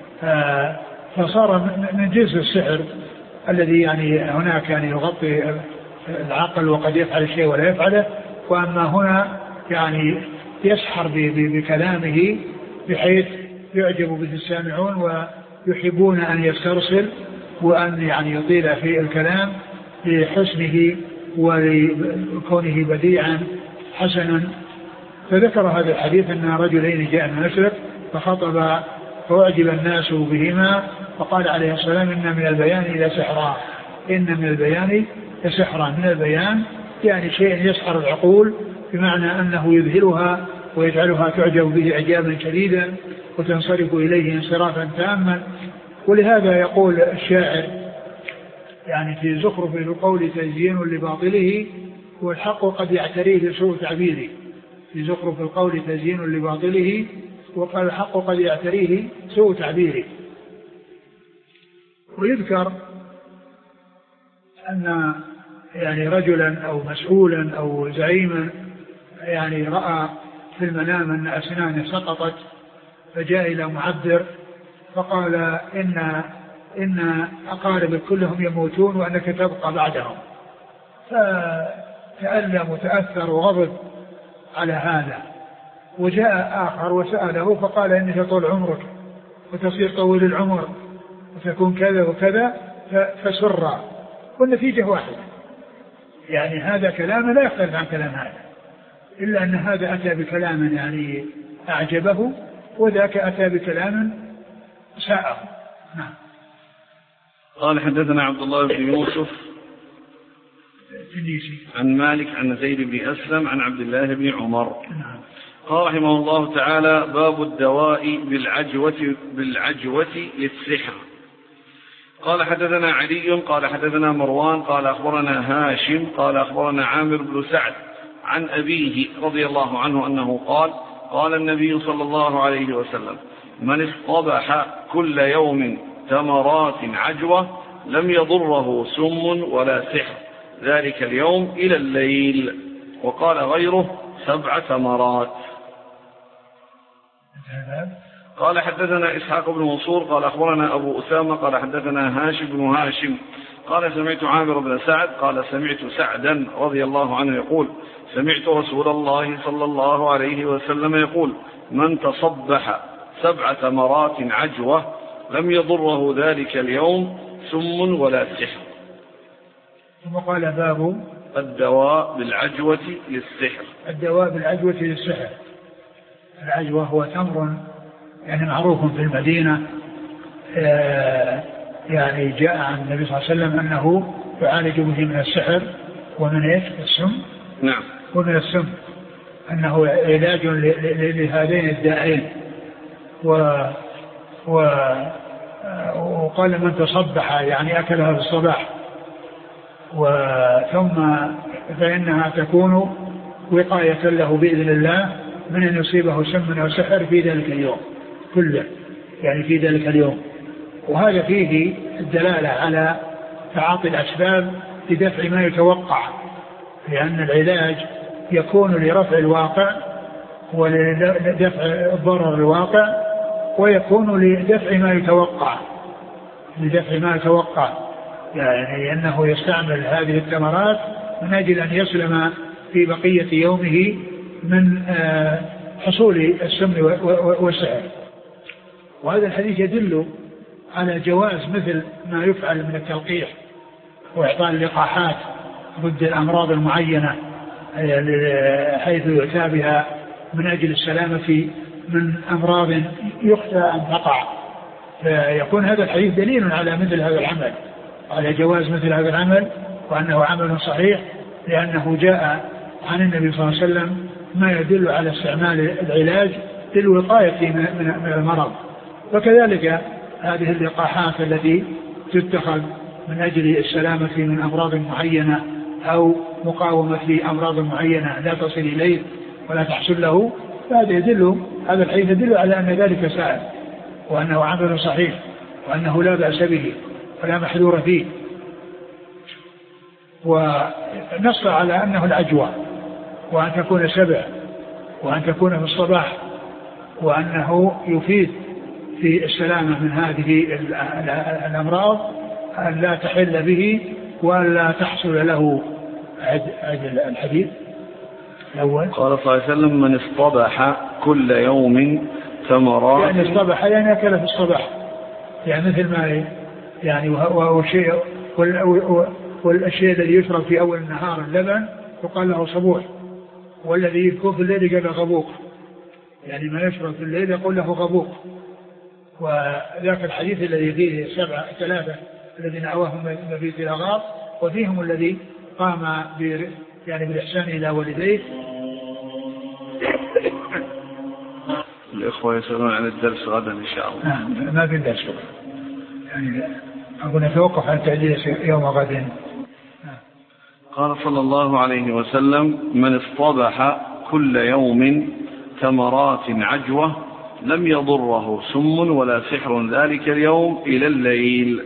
فصار من جنس السحر الذي يعني هناك يعني يغطي العقل وقد يفعل الشيء ولا يفعله، وأما هنا يعني يسحر بكلامه بحيث يعجب به السامعون ويحبون أن يسترسل وأن يعني يطيل في الكلام لحسنه ولكونه بديعا حسنا. فذكر هذا الحديث أن رجلين جاء من المشرق فخطب فأعجب الناس بهما فقال عليه الصلاة والسلام إن من البيان لسحرا. إن من البيان لسحرا. من البيان يعني شيء يسحر العقول بمعنى أنه يذهلها ويجعلها تعجب به إعجابا شديدا وتنصرف إليه انصرافا تاما. ولهذا يقول الشاعر يعني في زخرف القول تزيين لباطله والحق قد يعتريه سوء تعبيره. في زخرف القول تزيين لباطله وقال الحق قد يعتريه سوء تعبيره. ويذكر أن يعني رجلا أو مسؤولا أو زعيما يعني رأى في المنام أن أسنانه سقطت فجاء إلى معبر فقال إن إن أقاربك كلهم يموتون وأنك تبقى بعدهم، فتألم وتأثر وغضب على هذا. وجاء آخر وسأله فقال إنك طول عمرك وتصير طويل العمر وتكون كذا وكذا، فسر والنتيجة واحدة. يعني هذا كلام لا يختلف عن كلام هذا، إلا أن هذا أتى بكلام يعني أعجبه وذاك أتى بكلام ساءه. نعم. قال حدثنا عبد الله بن يوسف عن مالك عن زيد بن أسلم عن عبد الله بن عمر. نعم. قال رحمه الله تعالى باب الدواء بالعجوة, بالعجوة للسحر. قال حدثنا علي قال حدثنا مروان قال أخبرنا هاشم قال أخبرنا عامر بن سعد عن أبيه رضي الله عنه أنه قال قال النبي صلى الله عليه وسلم من اصطبح كل يوم تمرات عجوة لم يضره سم ولا سحر ذلك اليوم إلى الليل. وقال غيره سبع تمرات. قال حدثنا إسحاق بن منصور قال أخبرنا أبو أسامة قال حدثنا هاشم بن هاشم قال سمعت عامر بن سعد قال سمعت سعدا رضي الله عنه يقول سمعت رسول الله صلى الله عليه وسلم يقول من تصبح سبع تمرات عجوة لم يضره ذلك اليوم سم ولا سحر. ثم قال باب الدواء بالعجوة للسحر. الدواء بالعجوة للسحر. العجوة هو تمر يعني معروف في المدينة، يعني جاء عن النبي صلى الله عليه وسلم أنه يعالج به من السحر ومن إيش السم. نعم. ومن السم أنه علاج لهذين الداعين. و وقال من تصبح يعني أكلها في الصباح ثم فإنها تكون وقاية له بإذن الله من أن يصيبه سم أو سحر في ذلك اليوم كله، يعني في ذلك اليوم. وهذا فيه الدلالة على تعاطي الأسباب لدفع ما يتوقع، لأن العلاج يكون لرفع الواقع ولدفع الضرر الواقع، ويكون لدفع ما يتوقع لدفع ما يتوقع يعني أنه يستعمل هذه الثمرات من أجل أن يسلم في بقية يومه من حصول السم والسحر. وهذا الحديث يدل على جواز مثل ما يفعل من التلقيح وإعطاء اللقاحات ضد الأمراض المعينة حيث يؤتى بها من أجل السلامة من أمراض يخشى أن تقع، فيكون هذا الحديث دليل على مثل هذا العمل، على جواز مثل هذا العمل، وأنه عمل صحيح، لأنه جاء عن النبي صلى الله عليه وسلم ما يدل على استعمال العلاج للوقاية من المرض. وكذلك هذه اللقاحات التي تتخذ من أجل السلامة من أمراض معينة أو مقاومة لأمراض معينة لا تصل إليه ولا تحصل له، فهذا يدل، هذا الحديث يدل على أن ذلك سائل، وأنه عمل صحيح، وأنه لا بأس به ولا محذور فيه. ونص على أنه العجوة، وأن تكون سبع، وأن تكون في الصباح، وأنه يفيد في السلامة من هذه الأمراض أن لا تحل به ولا تحصل له عجل. الحديث الأول قال صلى الله عليه وسلم: من اصطبح كل يوم ثمرات، يعني اصطبح يعني أكل في الصباح، يعني مثل ما يعني وهو شيء، والشيء الذي يشرب في أول النهار اللبن يقال له صبوح، والذي يكون في الليل يقال له غبوق، يعني ما يشرب في الليل يقول له غبوق. وذاك الحديث الذي فيه سبعة ثلاثة الذين أواهم مبيت إلى غار، وفيهم الذي قام يعني بالإحسان إلى والديه. الإخوة يسألون عن الدرس غدا إن شاء الله. آه ما في درس يعني، أقول نتوقف عن تأجيل يوم غد. آه. قال صلى الله عليه وسلم: من اصطبح كل يوم ثمرات عجوة لم يضره سم ولا سحر ذلك اليوم إلى الليل.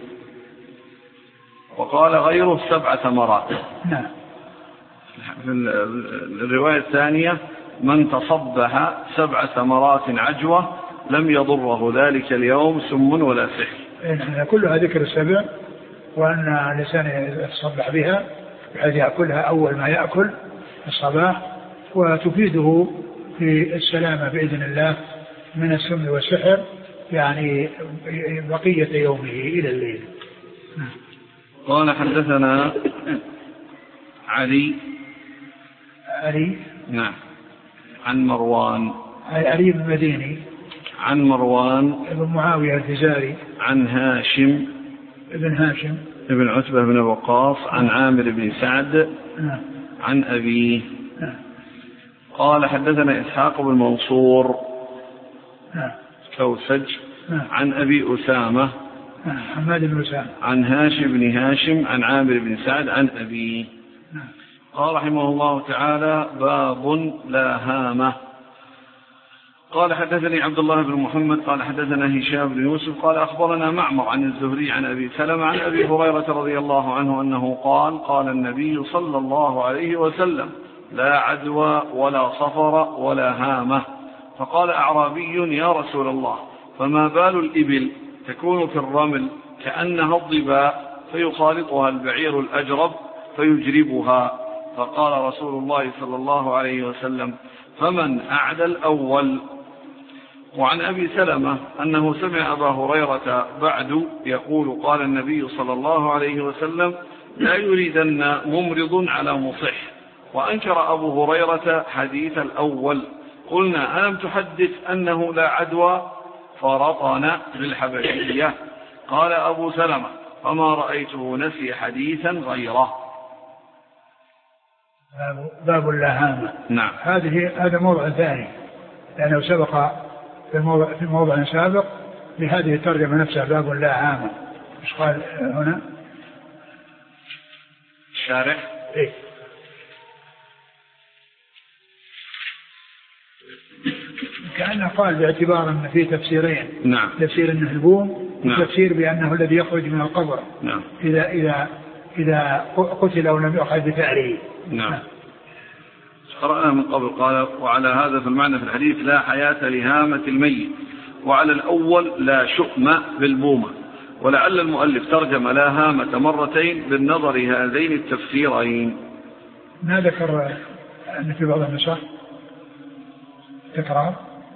وقال غيره: سبع ثمرات. نعم. في الرواية الثانية: من تصبح سبع ثمرات عجوة لم يضره ذلك اليوم سم ولا سحر. نعم. كلها ذكر السبع، وأن الإنسان يتصبح بها بحيث يأكلها أول ما يأكل الصباح، وتفيده في السلامة بإذن الله من السم والسحر، يعني بقية يومه إلى الليل. قال: حدثنا علي علي نعم عن مروان علي بن مديني عن مروان ابن معاوية الفزاري عن هاشم ابن هاشم ابن عتبة بن وقاص عن عامر بن سعد عن أبيه. قال: حدثنا إسحاق بن منصور كوسج عن أبي أسامة حماد بن أسامة عن هاشم بن هاشم عن عامر بن سعد عن أبيه. قال رحمه الله تعالى: باب لا هامة. قال: حدثني عبد الله بن محمد قال حدثنا هشام بن يوسف قال أخبرنا معمر عن الزهري عن أبي سلمة عن أبي هريرة رضي الله عنه أنه قال: قال النبي صلى الله عليه وسلم: لا عدوى ولا صفر ولا هامة. فقال أعرابي: يا رسول الله، فما بال الإبل تكون في الرمل كأنها الضباء فيخالطها البعير الأجرب فيجربها؟ فقال رسول الله صلى الله عليه وسلم: فمن أعدى الأول. وعن أبي سلمة أنه سمع أبا هريرة بعد يقول: قال النبي صلى الله عليه وسلم: لا يريدن ممرض على مصح. وأنكر أبو هريرة حديث الأول. قلنا: ألم تحدث أنه لا عدوى؟ فرطن بالحبشية. قال أبو سلمة: فما رأيته نسي حديثا غيره. باب اللاهامة. نعم. هذه هذا موضع ثاني، لأنه سبق في موضع, في موضع سابق لهذه الترجمة نفسها، باب اللاهامة. مش قال هنا الشارح؟ إيه؟ كأنه قال باعتبار أن في تفسيرين. نعم. تفسير أنه البوم، نعم. وتفسير بأنه الذي يخرج من القبر. نعم. إذا إذا إذا قتل أو لم يؤخذ بفعله. نعم. قرأنا من قبل. قال: وعلى هذا في المعنى في الحديث: لا حياة لهامة الميت. وعلى الأول: لا شؤم بالبومة. ولعل المؤلف ترجم لا هامة مرتين بالنظر هذين التفسيرين. ما ذكر أن في بعض النسخ تكرار؟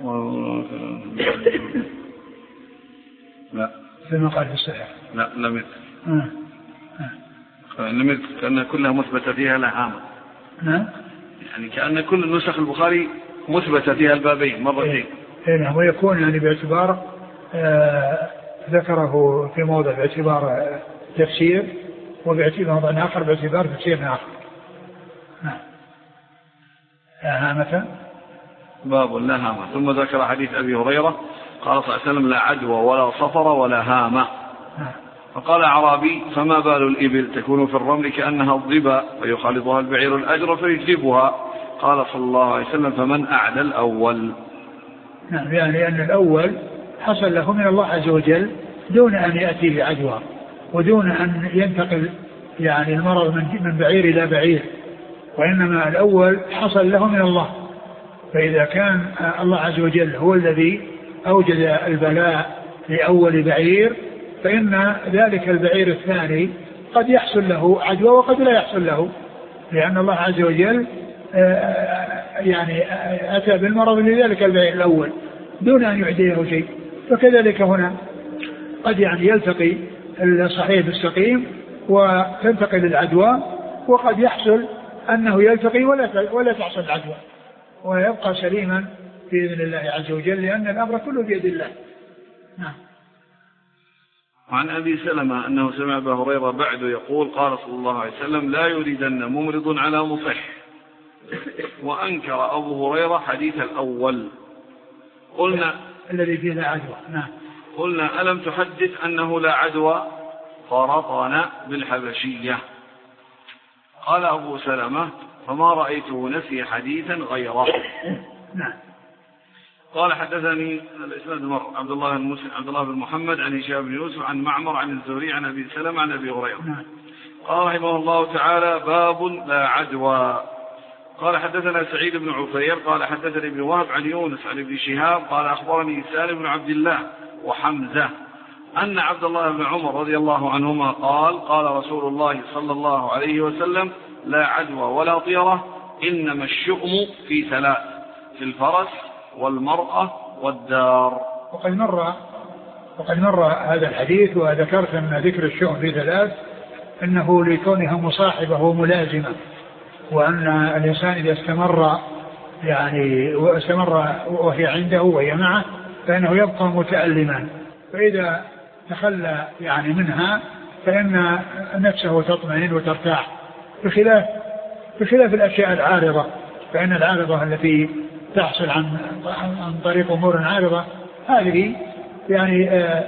لا. فيما قال في الصحيح؟ لا لم يذكر. آه. آه. لم يذكر، كأن كلها مثبتة فيها لا هامة. نعم. يعني كأن كل نسخ البخاري مثبتة فيها البابين مرتين. نعم. ويكون يعني باعتبار آه ذكره في موضع باعتبار آه تفسير، وباعتبار موضع آخر باعتبار تفسير آخر. نعم. هامة باب لا هامة. ثم ذكر حديث أبي هريرة قال صلى الله عليه وسلم لا عدوى ولا صفر ولا هامة. فقال أعرابي فما بال الإبل تكون في الرمل كأنها الضبا فيخالطها البعير الأجر فيجلبها؟ قال صلى الله عليه وسلم فمن أعلى الأول. نعم. يعني أن الأول حصل له من الله عز وجل دون أن يأتي بعدوى ودون أن ينتقل يعني المرض من بعير إلى بعير، وإنما الأول حصل له من الله. فإذا كان الله عز وجل هو الذي أوجد البلاء لأول بعير، فإن ذلك البعير الثاني قد يحصل له عدوى وقد لا يحصل له، لأن الله عز وجل يعني أتى بالمرض لذلك البعير الأول دون أن يعديه شيء. فكذلك هنا قد يعني يلتقي الصحيح بالسقيم وتنتقل العدوى، وقد يحصل أنه يلتقي ولا ولا تحصل العدوى ويبقى سليما بإذن الله عز وجل، لأن الأمر كله بيد الله. نعم. وعن أبي سلمة أنه سمع أبا هريرة بعد يقول قال صلى الله عليه وسلم لا يريدن ممرض على مصح. وأنكر أبو هريرة حديث الأول. قلنا الذي فيه لا عدوى. نعم. قلنا ألم تحدث أنه لا عدوى؟ فرطنا بالحبشية. قال أبو سلمة فما رأيته نسي حديثا غيره. نعم. قال حدثني الإسناد المر عبد الله بن عبد الله بن محمد عن هشام بن يوسف عن معمر عن الزهري عن أبي سلمة عن أبي هريرة. نعم. قال رحمه الله تعالى باب لا عدوى. قال حدثنا سعيد بن عفير قال حدثني ابن وهب عن يونس عن ابن شهاب قال أخبرني سالم بن عبد الله وحمزة أن عبد الله بن عمر رضي الله عنهما قال قال رسول الله صلى الله عليه وسلم لا عدوى ولا طيرة إنما الشؤم في ثلاث في الفرس والمرأة والدار. وقد مر وقد مر هذا الحديث، وذكرت أن ذكر الشؤم في ثلاث أنه لكونها مصاحبة وملازمة، وأن الإنسان إذا استمر يعني واستمر وهي عنده وهي معه فإنه يبقى متألما، فإذا تخلى يعني منها فإن نفسه تطمئن وترتاح، بخلاف بخلاف الأشياء العارضة، فإن العارضة التي تحصل عن عن طريق أمور عارضة هذه يعني آه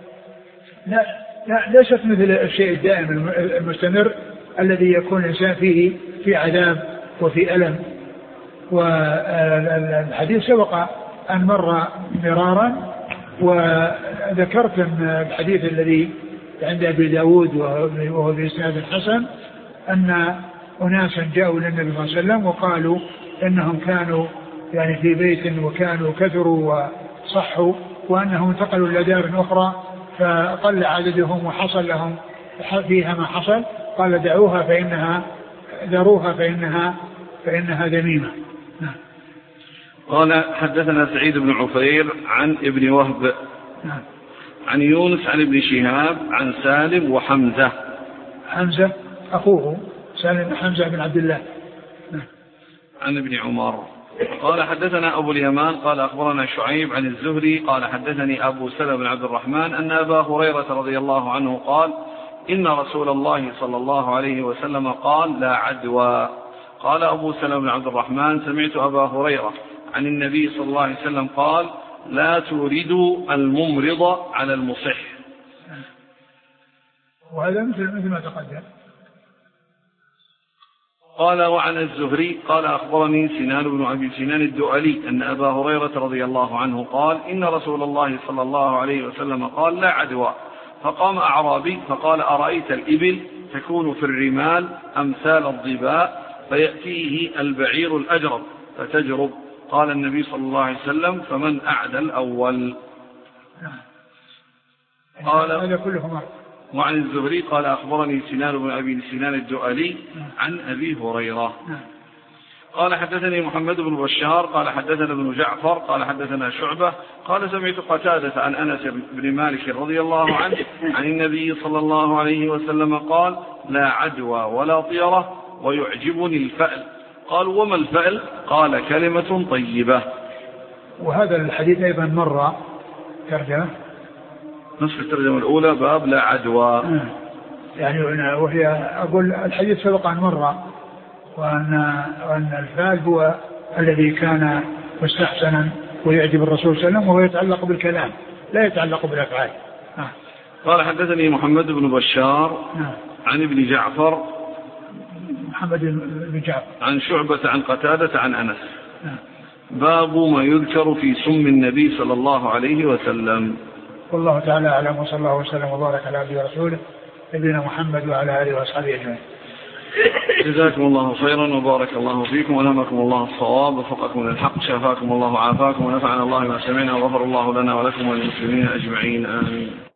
لا لا ليست مثل الشيء الدائم المستمر الذي يكون الإنسان فيه في عذاب وفي ألم. والحديث سبق أن مر مرارا، وذكرت الحديث الذي عند أبي داود وهو بإسناد الحسن أن أناسا جاءوا للنبي صلى الله عليه وسلم وقالوا إنهم كانوا يعني في بيت وكانوا كثروا وصحوا، وأنهم انتقلوا إلى دار أخرى فقل عددهم وحصل لهم فيها ما حصل، قال دعوها فإنها ذروها فإنها فإنها ذميمة. نعم. قال حدثنا سعيد بن عفير عن ابن وهب نعم. عن يونس عن ابن شهاب عن سالم وحمزة. حمزة أخوه سالم حمزة بن عبد الله. نعم. عن ابن عمر. قال حدثنا أبو اليمان قال أخبرنا شعيب عن الزهري قال حدثني أبو سلمة بن عبد الرحمن أن أبا هريرة رضي الله عنه قال إن رسول الله صلى الله عليه وسلم قال لا عدوى. قال أبو سلمة بن عبد الرحمن سمعت أبا هريرة عن النبي صلى الله عليه وسلم قال لا توردوا الممرض على المصح. وهذا مثل مثل ما تقدم. قال وعن الزهري قال أخبرني سنان بن أبي سنان الدؤلي أن أبا هريرة رضي الله عنه قال إن رسول الله صلى الله عليه وسلم قال لا عدوى. فقام أعرابي فقال أرأيت الإبل تكون في الرمال أمثال الضباء فيأتيه البعير الأجرب فتجرب. قال النبي صلى الله عليه وسلم فمن أعدى الأول. قال هذا كله مر. وعن الزهري قال أخبرني سنان بن أبي سنان الدؤلي عن أبي هريرة. قال حدثني محمد بن بشار قال حدثنا ابن جعفر قال حدثنا شعبة قال سمعت قتادة عن أنس بن مالك رضي الله عنه عن النبي صلى الله عليه وسلم قال لا عدوى ولا طيرة ويعجبني الفأل. قال وما الفأل؟ قال كلمة طيبة. وهذا الحديث أيضا مر ترجمة نصف الترجمة الأولى باب لا عدوى. يعني وهي أقول الحديث سبق أن مر، وأن, وأن الفعل هو الذي كان مستحسنا ويعجب الرسول صلى الله عليه وسلم، وهو يتعلق بالكلام لا يتعلق بالأفعال. آه. قال حدثني محمد بن بشار آه. عن ابن جعفر محمد بن جعفر عن شعبة عن قتادة عن أنس. آه. باب ما يذكر في سم النبي صلى الله عليه وسلم. والله تعالى أعلم، وصلى الله وسلم وبارك على عبده ورسوله نبينا محمد وعلى آله وأصحابه أجمعين. جزاكم الله خيرا وبارك الله فيكم ولهمكم الله الصواب وفقكم للحق، شافاكم الله وعافاكم ونفعنا الله ما سمعنا وغفر الله لنا ولكم وللمسلمين أجمعين، آمين.